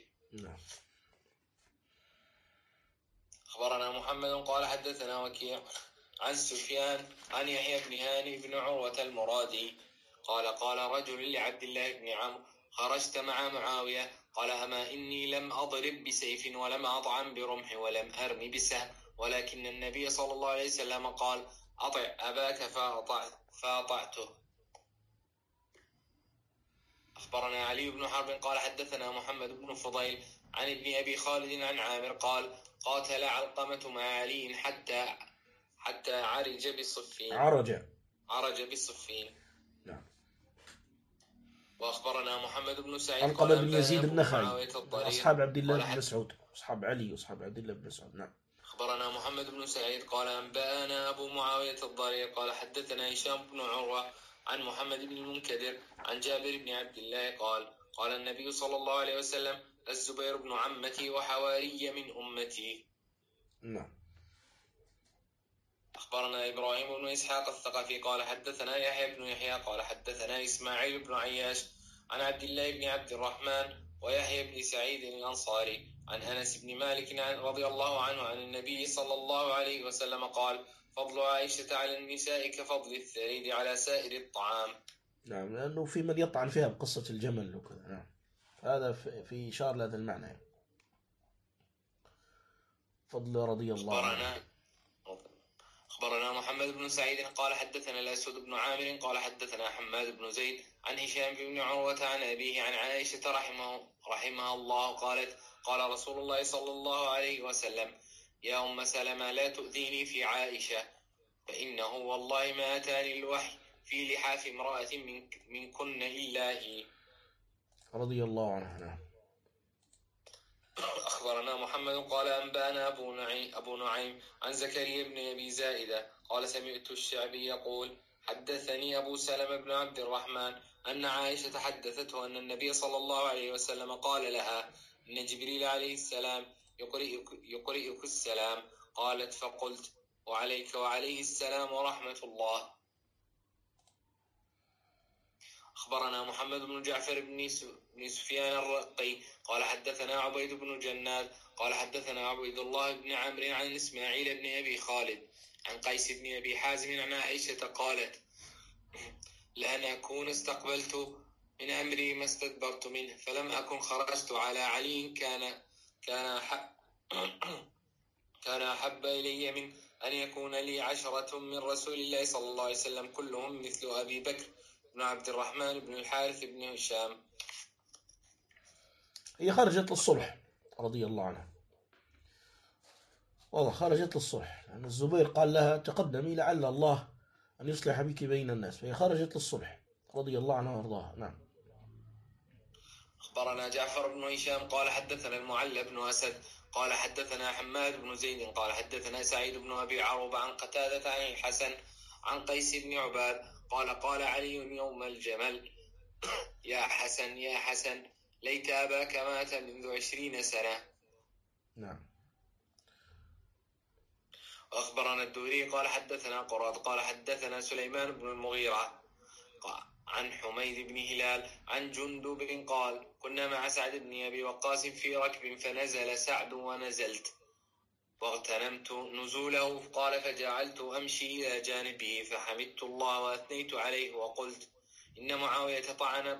أخبرنا محمد قال حدثنا وكيع عن سفيان عن يحيى بن هاني بن عروة المرادي قال رجل لعبد الله بن عمرو خرجت مع معاوية قال أما إني لم أضرب بسيف ولم أطعن برمح ولم أرمي بسهم ولكن النبي صلى الله عليه وسلم قال أطع أباك فأطعته. أخبرنا علي بن حرب قال حدثنا محمد بن فضيل عن ابن أبي خالد عن عامر قال قاتل علقمة مع علي حتى عرج بالصفين. نعم. وأخبرنا محمد بن سعيد علقمة بن يزيد النخعي أصحاب عبد الله بن مسعود، أصحاب علي وأصحاب عبد الله بن مسعود. نعم. أخبرنا محمد بن سعيد قال أنبأنا أبو معاوية الضرير قال حدثنا هشام بن عروة عن محمد بن المنكدر عن جابر بن عبد الله قال النبي صلى الله عليه وسلم الزبير بن عمتي وحواري من أمتي. نعم. أخبرنا إبراهيم بن إسحاق الثقفي قال حدثنا يحيى بن يحيى قال حدثنا إسماعيل بن عياش عن عبد الله بن عبد الرحمن ويحيى بن سعيد الأنصاري عن أنس بن مالك رضي الله عنه عن النبي صلى الله عليه وسلم قال فضل عائشة على النساء كفضل الثريد على سائر الطعام. نعم، لأنه في من يطعن فيها بقصة الجمل وكذا. نعم، هذا في إشارة لهذا المعنى. فضل رضي الله عنه. أخبرنا محمد بن سعيد قال حدثنا الأسود بن عامر قال حدثنا حماد بن زيد عن هشام بن عروة عن أبيه عن عائشة رحمها الله قالت قال رسول الله صلى الله عليه وسلم يا أم سلمة لا تؤذيني في عائشة فإنه والله ما أتاني الوحي في لحاف امرأة منكن إلا هي رضي الله عنها. أخبرنا محمد قال أنبأنا أبو نعيم عن زكريا بن أبي زائدة قال سمعت الشعبي يقول حدثني أبو سلمة بن عبد الرحمن أن عائشة حدثته أن النبي صلى الله عليه وسلم قال لها إن جبريل عليه السلام يقرئك السلام قالت فقلت وعليك وعليه السلام ورحمة الله. أخبرنا محمد بن جعفر بن سفيان الرقي قال حدثنا عبيد بن جناد قال حدثنا عبيد الله بن عمرو عن إسماعيل بن أبي خالد عن قيس بن أبي حازم عن عائشة قالت لأن أكون استقبلت من أمري ما استدبرت منه فلم أكن خرجت على علي كان أحب إلي من أن يكون لي 10 من رسول الله صلى الله عليه وسلم كلهم مثل أبي بكر بن عبد الرحمن بن الحارث بن هشام. هي خرجت للصلح رضي الله عنها، والله خرجت للصلح، لأن الزبير قال لها تقدمي لعل الله أن يصلح بك بين الناس، فهي خرجت للصلح رضي الله عنها وارضاها. نعم. أخبرنا جعفر بن هشام قال حدثنا المعلى بن أسد قال حدثنا حماد بن زيد قال حدثنا سعيد بن أبي عروبة عن قتادة عن الحسن عن قيس بن عباد قال قال علي يوم الجمل: يا حسن يا حسن، ليت أباك مات منذ 20 سنة. نعم. وأخبرنا الدوري قال حدثنا قراد قال حدثنا سليمان بن المغيرة عن حميد بن هلال عن جندب قال: كنا مع سعد بن أبي وقاص في ركب فنزل سعد ونزلت واغتنمت نزوله، قال: فجعلت أمشي إلى جانبه فحمدت الله وأثنيت عليه وقلت: إن معاوية طعن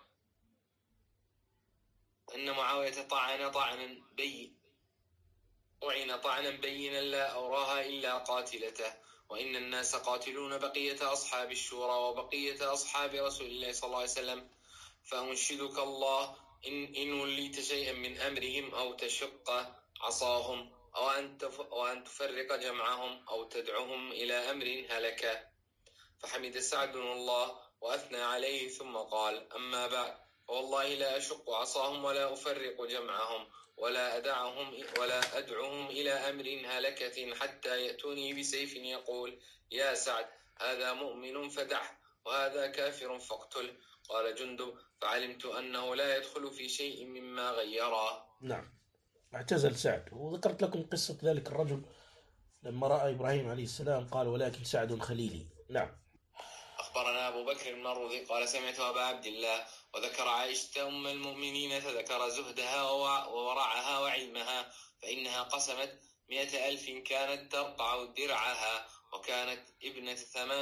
طعنا بينا لا أراها إلا قاتلته، وإن الناس قاتلون بقية أصحاب الشورى وبقية أصحاب رسول الله صلى الله عليه وسلم، فأنشدك الله إن وليت شيئا من أمرهم أو تشق عصاهم أو أن تفرق جمعهم أو تدعهم إلى أمر هلك. فحمد سعد الله وأثنى عليه ثم قال: أما بعد، والله لا أشق عصاهم ولا أفرق جمعهم ولا أدعهم إلى أمر هلكة حتى يأتوني بسيف يقول: يا سعد، هذا مؤمن فدعه وهذا كافر فاقتله. قال جندب: فعلمت أنه لا يدخل في شيء مما غيره. نعم. اعتزل سعد، وذكرت لكم قصة ذلك الرجل لما رأى إبراهيم عليه السلام قال: ولكن سعد خليلي. نعم. أخبرنا أبو بكر المروذي قال: سمعت أبا عبد الله وذكر عائشة أم المؤمنين فذكر زهدها وورعها وعلمها، فإنها قسمت 100,000 كانت ترقع درعها، وكانت ابنة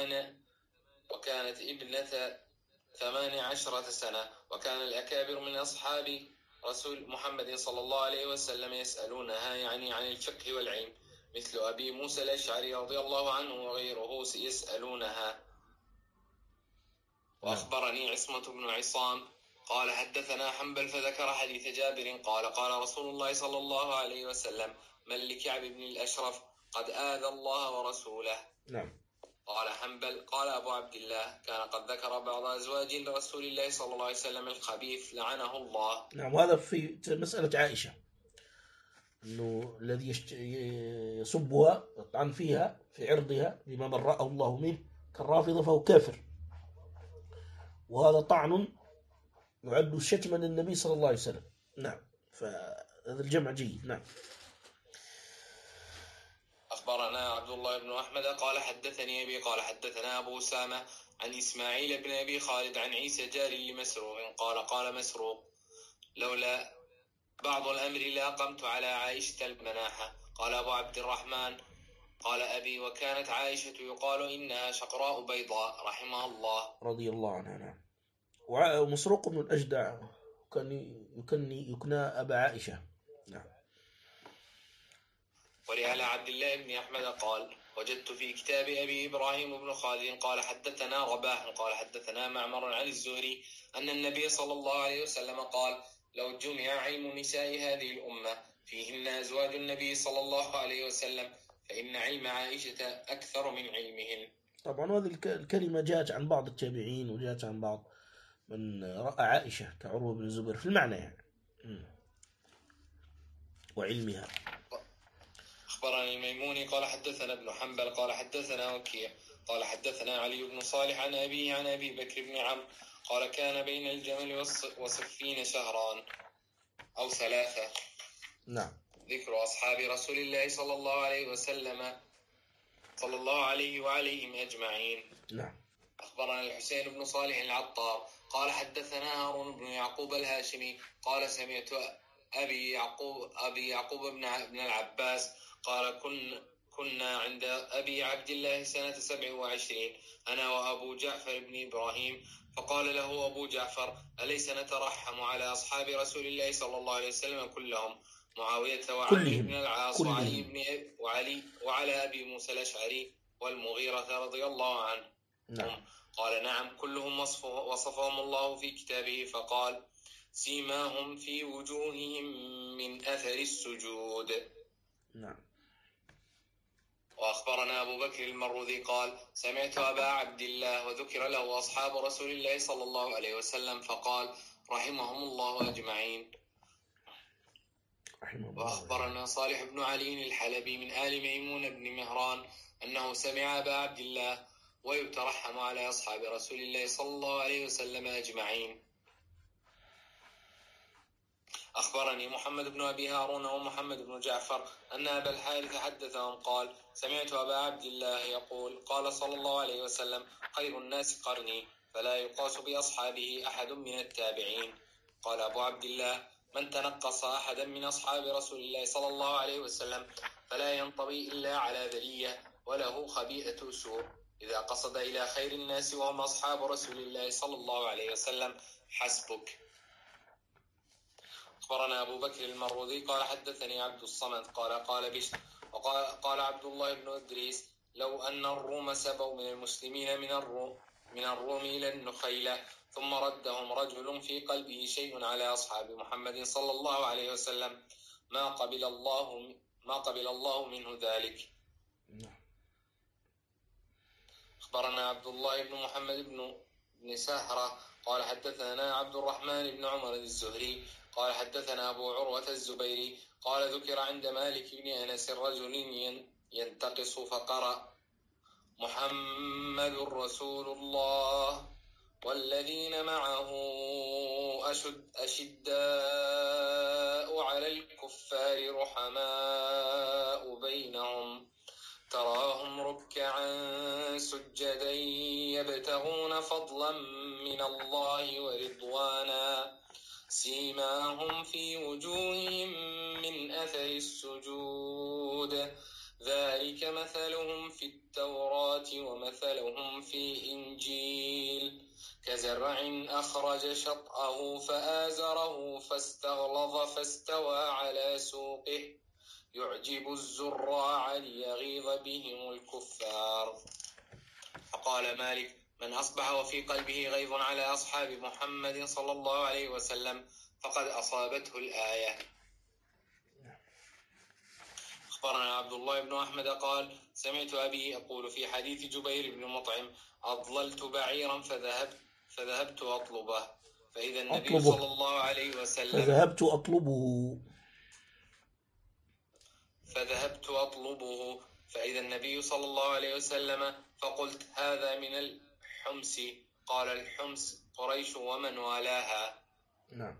18 سنة. وكان الأكابر من أصحاب رسول محمد صلى الله عليه وسلم يسألونها يعني عن الفقه والعلم، مثل أبي موسى الأشعري رضي الله عنه وغيره يسألونها. وأخبرني عصمة بن عصام قال حدثنا حنبل فذكر حديث جابر قال: قال رسول الله صلى الله عليه وسلم: من لكعب بن الأشرف قد آذى الله ورسوله. نعم. قال حنبل: قال أبو عبد الله: كان قد ذكر بعض أزواج رسول الله صلى الله عليه وسلم الخبيث لعنه الله. نعم. وهذا في مسألة عائشة، أنه الذي يسبها يطعن فيها في عرضها بما برأه الله منه كالرافضة فهو كافر، وهذا طعن يعد شتما للنبي صلى الله عليه وسلم. نعم. فهذا الجمع جيد. نعم. أخبرنا عبد الله بن أحمد قال حدثني أبي قال حدثنا أبو أسامة عن إسماعيل بن أبي خالد عن عيسى جاري لمسروق قال مسروق: لولا بعض الأمر لأقمت على عائشة المناحة. قال أبو عبد الرحمن: قال أبي: وكانت عائشة يقال إنها شقراء بيضاء رحمها الله رضي الله عنها. نعم. ومسروق بن الأجدع كان يكنى أبا عائشة. نعم. ولعلى عبد الله بن أحمد قال: وجدت في كتاب أبي إبراهيم بن خالد قال حدثنا رباح قال حدثنا معمر عن الزهري أن النبي صلى الله عليه وسلم قال: لو جمع علم نساء هذه الأمة فيهن أزواج النبي صلى الله عليه وسلم فإن علم عائشة أكثر من علمهن. طبعا هذه الكلمة جاءت عن بعض التابعين وجاءت عن بعض من رأى عائشة كعروة بن الزبير في المعنى يعني وعلمها. أخبرني الميموني قال حدثنا ابن حنبل قال حدثنا وكيع قال حدثنا علي بن صالح عن أبيه عن أبي بكر بن عمرو قال: كان بين الجمل وصفين شهران أو 3. نعم. ذكر أصحاب رسول الله صلى الله عليه وسلم صلى الله عليه وعليهم أجمعين. نعم. أخبرنا الحسين بن صالح العطار قال حدثنا هارون بن يعقوب الهاشمي قال: سمعت أبي يعقوب بن العباس قال: كنا عند أبي عبد الله سنة 27 أنا وأبو جعفر بن إبراهيم، فقال له أبو جعفر: أليس نترحم على أصحاب رسول الله صلى الله عليه وسلم كلهم، معاوية وعلي بن العاص وعلى أبي موسى الأشعري والمغيرة رضي الله عنه؟ نعم. قال: نعم، كلهم وصفهم الله في كتابه فقال: سيماهم في وجوههم من أثر السجود. نعم. وأخبرنا أبو بكر المروذي قال سمعت أبا عبد الله وذكر له أصحاب رسول الله صلى الله عليه وسلم فقال رحمهم الله أجمعين. وأخبرنا صالح بن علي الحلبي من آل ميمون بن مهران أنه سمع أبا عبد الله ويترحم على أصحاب رسول الله صلى الله عليه وسلم أجمعين. أخبرني محمد بن أبي هارون ومحمد بن جعفر أن أبا الحارث حدثهم قال سمعت أبا عبد الله يقول قال صلى الله عليه وسلم خير الناس قرني فلا يقاس بأصحابه أحد من التابعين. قال أبو عبد الله من تنقص أحدا من أصحاب رسول الله صلى الله عليه وسلم فلا ينطوي إلا على ذرية وله خبيئة سوء إذا قصد إلى خير الناس وهم أصحاب رسول الله صلى الله عليه وسلم حسبك. أخبرنا أبو بكر المروذي قال حدثني عبد الصمد قال بشر وقال عبد الله بن إدريس لو أن الروم سبوا من المسلمين من الروم إلى النخيلة ثم ردهم رجل في قلبه شيء على أصحاب محمد صلى الله عليه وسلم ما قبل الله منه ذلك. أخبرنا عبد الله بن محمد بن سهرة قال حدثنا عبد الرحمن بن عمر الزهري قال حدثنا أبو عروة الزبيري قال ذكر عند مالك بن أنس رجل ينتقص فقرأ محمد رسول الله والذين معه أشداء على الكفار رحماء بينهم تراهم ركعا سجدا يبتغون فضلا من الله ورضوانا سيماهم في وجوههم من أثر السجود ذلك مثلهم في التوراة ومثلهم في إنجيل كزرع أخرج شطأه فآزره فاستغلظ فاستوى على سوقه يعجب الزراع ليغيظ بهم الكفار. فقال مالك من أصبح وفي قلبه غيظ على أصحاب محمد صلى الله عليه وسلم فقد أصابته الآية. أخبرنا عبد الله بن أحمد قال سمعت أبي يقول في حديث جبير بن مطعم أضللت بعيرا فذهبت أطلبه فإذا النبي صلى الله عليه وسلم فذهبت أطلبه فإذا النبي صلى الله عليه وسلم فقلت هذا من الحمص قال الحمص قريش ومن والاها. نعم.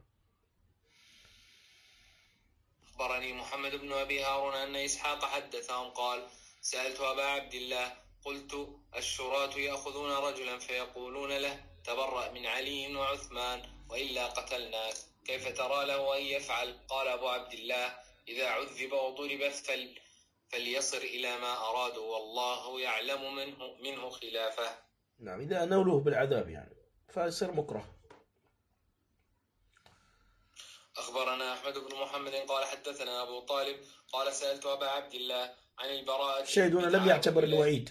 أخبرني محمد بن أبي هارون أن إسحاق حدثهم قال سألت أبا عبد الله قلت الشراة يأخذون رجلا فيقولون له تبرأ من علي وعثمان وإلا قتلناك كيف ترى له أن يفعل؟ قال أبو عبد الله إذا عذب وضرب فليصر إلى ما أرادوا والله يعلم منه خلافه. نعم إذا نوله بالعذاب يعني فيصير مكره. أخبرنا أحمد بن محمد قال حدثنا أبو طالب قال سألت أبا عبد الله عن البراءة. الشاهد هنا لم يعتبر الوعيد،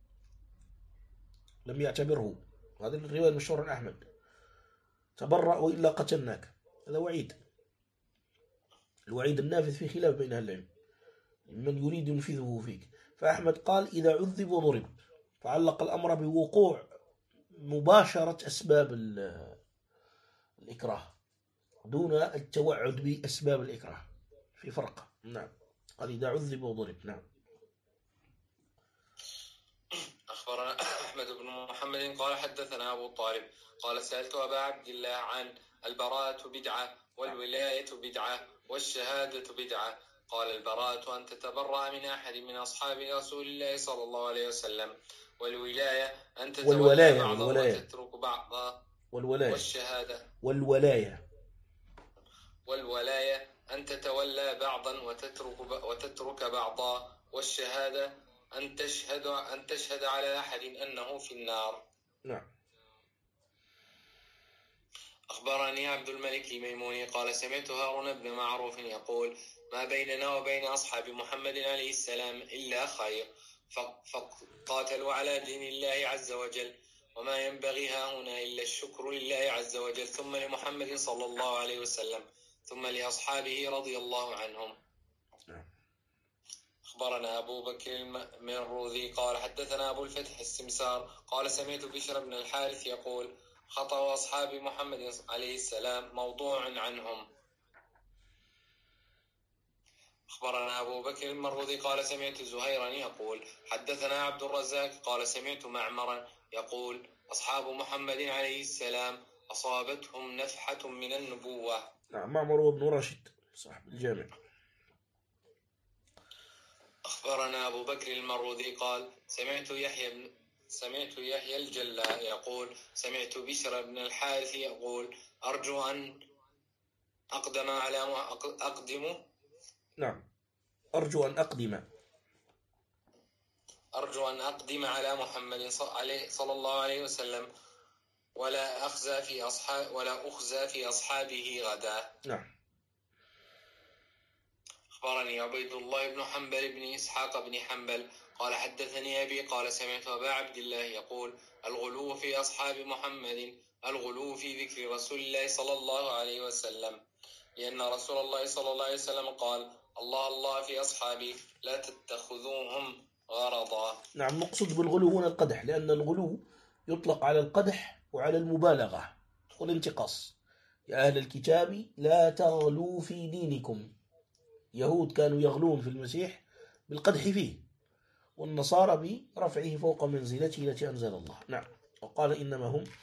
لم يعتبره، هذه الرواية المشهورة عن أحمد تبرأ وإلا قتلناك، هذا وعيد. الوعيد النافذ في خلاف بين أهل العلم من يريد ينفذه فيك. فأحمد قال إذا عذب وضرب، فعلق الأمر بوقوع مباشرة أسباب الإكراه دون التوعد بأسباب الإكراه، في فرق. نعم قال إذا عذب وضرب. نعم. أخبرنا أحمد بن محمد قال حدثنا أبو طالب قال سألت أبا عبد الله عن البراءة بدعة والولاية بدعة والشهادة بدعة. قال البراءة أن تتبرأ من أحد من أصحاب رسول الله صلى الله عليه وسلم، والولاية أن تتولى بعضا وتترك بعضا، والشهادة والولاية أن تتولى بعضا وتترك بعضا، والشهادة أن تشهد على أحد أنه في النار. نعم. أخبرني عبد الملك الميموني قال سمعت هارون بن معروف يقول ما بيننا وبين أصحاب محمد عليه السلام إلا خير، فقاتلوا على دين الله عز وجل، وما ينبغي هنا إلا الشكر لله عز وجل ثم لمحمد صلى الله عليه وسلم ثم لأصحابه رضي الله عنهم. أخبرنا أبو بكر المروذي قال حدثنا أبو الفتح السمسار قال سمعت بشر بن الحارث يقول خطأ أصحاب محمد عليه السلام موضوع عنهم. أخبرنا أبو بكر المروذي قال سمعت زهيرا يقول حدثنا عبد الرزاق قال سمعت معمرا يقول أصحاب محمد عليه السلام أصابتهم نفحة من النبوة. نعم، معمر بن راشد صاحب الجامع. أخبرنا أبو بكر المروذي قال سمعت يحيى الجلاء يقول سمعت بشر بن الحارث يقول أرجو أن أقدم على محمد صلى الله عليه وسلم ولا أخزى في أصحابه غدا. نعم. أخبرني عبيد الله بن حنبل بن إسحاق بن حنبل قال حدثني أبي قال سمعت أبا عبد الله يقول الغلو في أصحاب محمد الغلو في ذكر رسول الله صلى الله عليه وسلم، لأن رسول الله صلى الله عليه وسلم قال الله الله في أصحابي لا تتخذوهم غرضا. نعم، مقصود بالغلو هنا القدح، لأن الغلو يطلق على القدح وعلى المبالغة والانتقاص. يا أهل الكتاب لا تغلوا في دينكم. يهود كانوا يغلون في المسيح بالقدح فيه، والنصارى برفعه فوق منزلته التي أنزل الله. نعم. وقال إنما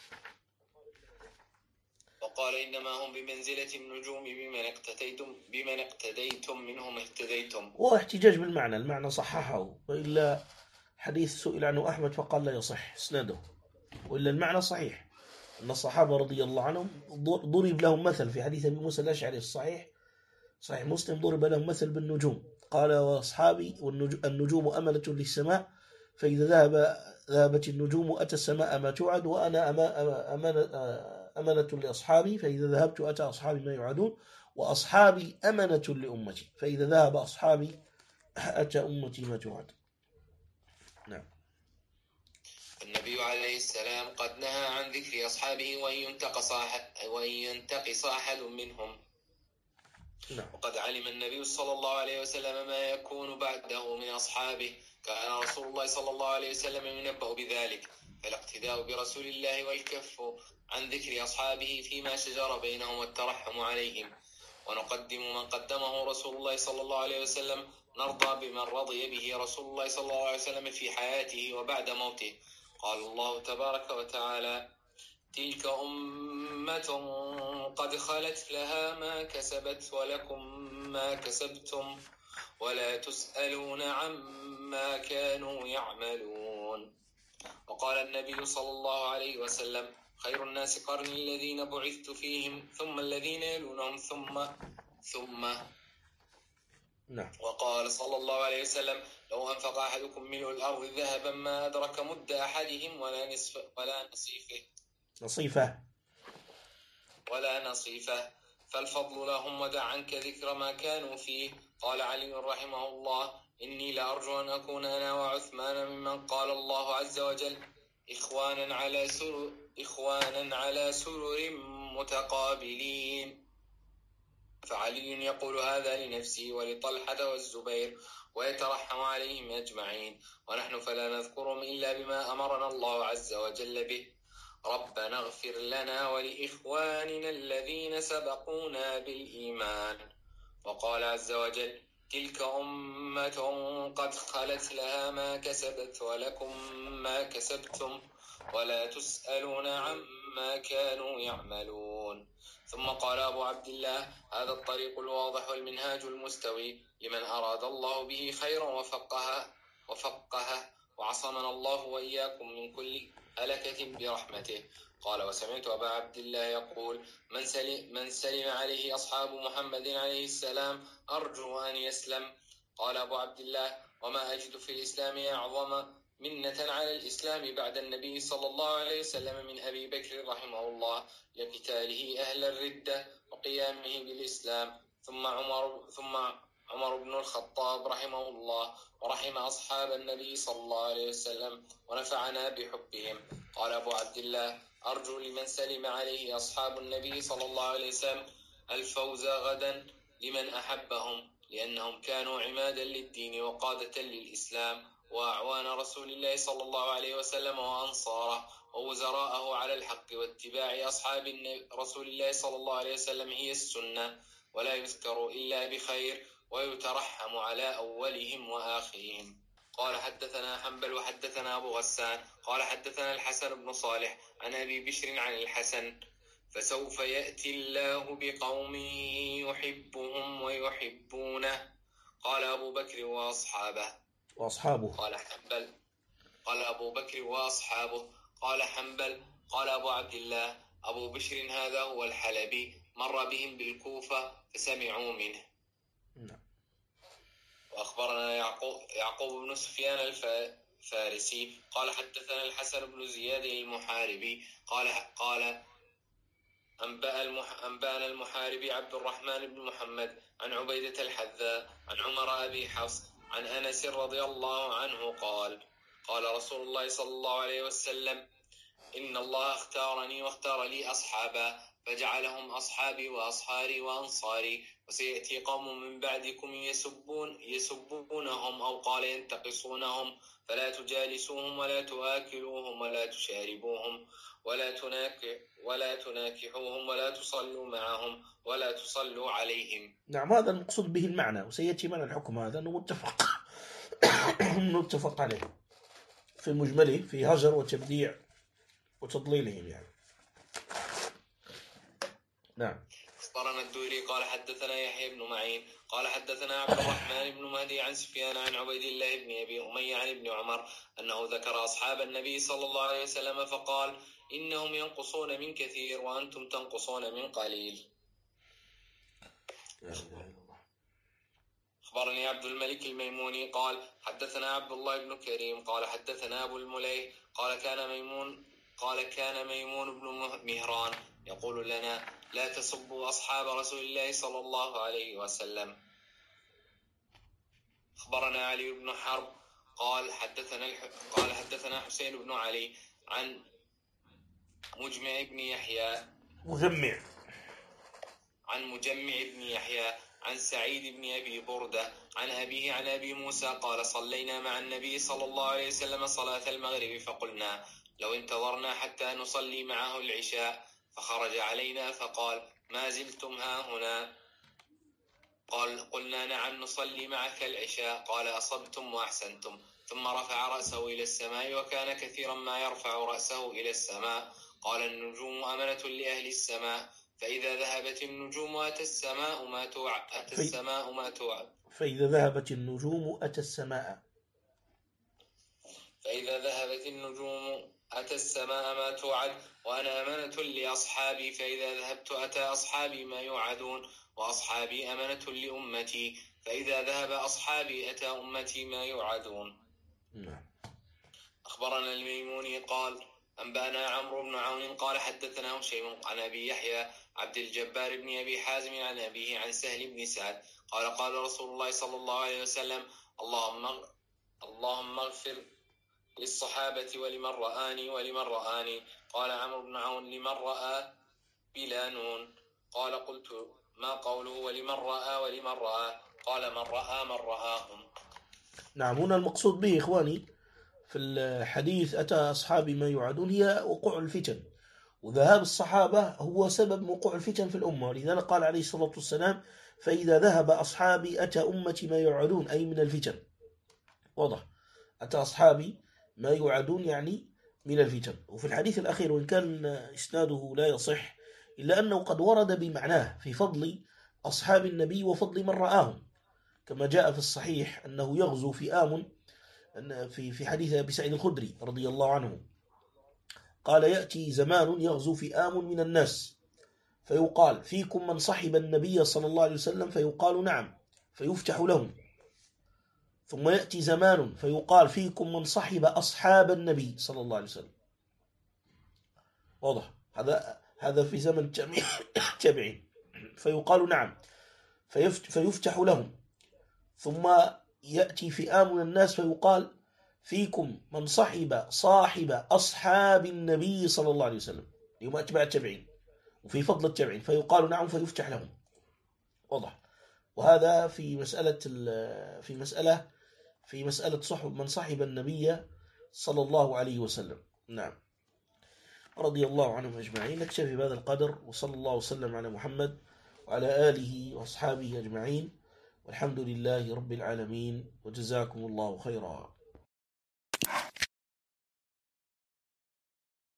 هم بمنزلة النجوم بمن اقتديتم منهم اهتديتم. واحتجاج بالمعنى، المعنى صححه، وإلا حديث سئل عنه أحمد فقال لا يصح اسناده، وإلا المعنى صحيح. أن الصحابة رضي الله عنهم ضرب لهم مثل في حديث أبي موسى الأشعري الصحيح صحيح مسلم، ضرب لهم مثل بالنجوم، قال وأصحابي النجوم أملة للسماء، فإذا ذهبت النجوم أتى السماء ما توعد، وأنا أمنة لأصحابي، فإذا ذهبت أتى أصحابي ما يوعدون، وأصحابي أمنة لأمتي، فإذا ذهب أصحابي أتى أمتي ما توعد. نعم. النبي عليه السلام قد نهى عن ذكر أصحابه وإن ينتقص أحد منهم. نعم. وقد علم النبي صلى الله عليه وسلم ما يكون بعده من أصحابه، كان رسول الله صلى الله عليه وسلم ينبأ بذلك، فالاقتداء برسول الله والكف عن ذكر أصحابه فيما شجر بينهم والترحم عليهم، ونقدم من قدمه رسول الله صلى الله عليه وسلم، نرضى بمن رضي به رسول الله صلى الله عليه وسلم في حياته وبعد موته. قال الله تبارك وتعالى تلك أمة قد خلت لها ما كسبت ولكم ما كسبتم ولا تسألون عما كانوا يعملون. وقال النبي صلى الله عليه وسلم خير الناس قرني الذين بعثت فيهم ثم الذين يلونهم ثم نعم. وقال صلى الله عليه وسلم لو أنفق أحدكم ملء الأرض ذهبا ما أدرك مد أحدهم ولا نصيفه فالفضل لهم ودع عنك ذكر ما كانوا فيه. قال علي رحمه الله إني لأرجو أن أكون أنا وعثمان ممن قال الله عز وجل إخوانا على سرر متقابلين. فعلي يقول هذا لنفسه ولطلحة والزبير ويترحم عليهم أجمعين، ونحن فلا نذكرهم إلا بما أمرنا الله عز وجل به. ربنا اغفر لنا ولإخواننا الذين سبقونا بالإيمان. وقال عز وجل تلك أمة قد خلت لها ما كسبت ولكم ما كسبتم ولا تسألون عما كانوا يعملون. ثم قال أبو عبد الله هذا الطريق الواضح والمنهاج المستوي لمن أراد الله به خيرا وفقه وعصمنا الله وإياكم من كل هلكة برحمته. قال وسمعت أبا عبد الله يقول من سلم عليه أصحاب محمد عليه السلام أرجو أن يسلم. قال أبو عبد الله وما أجد في الإسلام أعظم منة على الإسلام بعد النبي صلى الله عليه وسلم من أبي بكر رحمه الله لقتاله أهل الردة وقيامه بالإسلام، ثم عمر بن الخطاب رحمه الله ورحم أصحاب النبي صلى الله عليه وسلم ونفعنا بحبهم. قال أبو عبد الله أرجو لمن سلم عليه أصحاب النبي صلى الله عليه وسلم الفوز غدا لمن أحبهم، لأنهم كانوا عمادا للدين وقادة للإسلام وأعوان رسول الله صلى الله عليه وسلم وأنصاره ووزراءه على الحق واتباع أصحاب رسول الله صلى الله عليه وسلم هي السنة، ولا يذكر إلا بخير ويترحم على أولهم وآخرهم. قال حدثنا حنبل وحدثنا أبو غسان قال حدثنا الحسن بن صالح عن أبي بشر عن الحسن: فسوف يأتي الله بقوم يحبهم ويحبونه. قال أبو بكر وأصحابه قال حنبل. قال أبو بكر وأصحابه قال حنبل. قال أبو عبد الله: أبو بشر هذا هو الحلبي، مر بهم بالكوفة فسمعوا منه. وأخبرنا يعقوب بن سفيان الفارسي قال حدثنا الحسن بن زياد المحاربي قال أنبأنا المحاربي عبد الرحمن بن محمد عن عبيدة الحذاء عن عمر أبي حفص عن أنس رضي الله عنه قال: قال رسول الله صلى الله عليه وسلم: إن الله اختارني واختار لي أصحابا فجعلهم أصحابي وأصهاري وأنصاري، وسيأتي قوم من بعدكم يسبونهم أو قال ينتقصونهم، فلا تجالسوهم ولا تآكلوهم ولا تشاربوهم ولا تناكحوهم ولا تصلوا معهم ولا تصلوا عليهم. نعم، هذا المقصود به المعنى، وسيأتي من الحكم هذا أنه متفق عليه في مجمله في هجر وتبديع وتضليلهم يعني. نعم. أخبرنا الدوري قال حدثنا يحيى بن معين قال حدثنا عبد الرحمن بن مهدي عن سفيان عن عبيد الله بن أبي أمية عن ابن عمر أنه ذكر أصحاب النبي صلى الله عليه وسلم فقال: إنهم ينقصون من كثير وأنتم تنقصون من قليل. أخبرني عبد الملك الميموني قال حدثنا عبد الله بن كريم قال حدثنا أبو المليح قال كان ميمون بن مهران يقول لنا: لا تسبوا أصحاب رسول الله صلى الله عليه وسلم. أخبرنا علي بن حرب قال حدثنا حسين بن علي عن مجمع بن يحيى عن سعيد بن أبي بردة عن أبيه عن أبي موسى قال: صلينا مع النبي صلى الله عليه وسلم صلاة المغرب فقلنا: لو انتظرنا حتى نصلي معه العشاء، فخرج علينا فقال: ما زلتم هاهنا؟ قلنا: نعم نصلي معك العشاء. قال: أصبتم وأحسنتم. ثم رفع رأسه إلى السماء وكان كثيرا ما يرفع رأسه إلى السماء. قال: النجوم أمنة لأهل السماء، فإذا ذهبت النجوم أتى السماء ما توعد. فإذا ذهبت النجوم أتى السماء. فإذا ذهبت النجوم أتى السماء ما توعد، وأنا أمنة لأصحابي، فإذا ذهبت أتى أصحابي ما يوعدون، وأصحابي أمنة لأمتي، فإذا ذهب أصحابي أتى أمتي ما يوعدون. أخبرنا الميموني قال أنبأنا عمرو بن عون قال حدثنا هشيم عن أبي يحيى عبد الجبار بن أبي حازم عن أبيه عن سهل بن سعد قال: قال رسول الله صلى الله عليه وسلم: اللهم اغفر للصحابة ولمن رآني. قال عمرو بن عون: لمن رأى بلا نون. قال: قلت: ما قوله ولمن رأى؟ قال: من رآهم. نعم، هنا المقصود به إخواني في الحديث أتى أصحابي ما يوعدون هي وقوع الفتن، وذهاب الصحابة هو سبب وقوع الفتن في الأمة، ولذلك قال عليه الصلاة والسلام: فإذا ذهب أصحابي أتى أمتي ما يوعدون، أي من الفتن. واضح، أتى أصحابي ما يوعدون يعني من الفتن. وفي الحديث الأخير وإن كان إسناده لا يصح إلا أنه قد ورد بمعناه في فضل أصحاب النبي وفضل من رآهم، كما جاء في الصحيح أنه يغزو فئام في حديث أبي سعيد الخدري رضي الله عنه قال: يأتي زمان يغزو فئام من الناس فيقال: فيكم من صحب النبي صلى الله عليه وسلم؟ فيقال: نعم، فيفتح لهم. ثم يأتي زمان فيقال: فيكم من صحب أصحاب النبي صلى الله عليه وسلم. واضح، هذا في زمن تابعين، فيقال: نعم، فيفتح لهم. ثم يأتي فئام من الناس فيقال: فيكم من صاحب أصحاب النبي صلى الله عليه وسلم، يوم أتباع التابعين وفي فضل التابعين، فيقال: نعم، فيفتح لهم. واضح. وهذا في مسألة صحب من صحب النبي صلى الله عليه وسلم. نعم، رضي الله عنهم أجمعين. نكتفي بهذا القدر، وصلى الله وسلم على محمد وعلى آله وأصحابه أجمعين، والحمد لله رب العالمين، وجزاكم الله خيرا.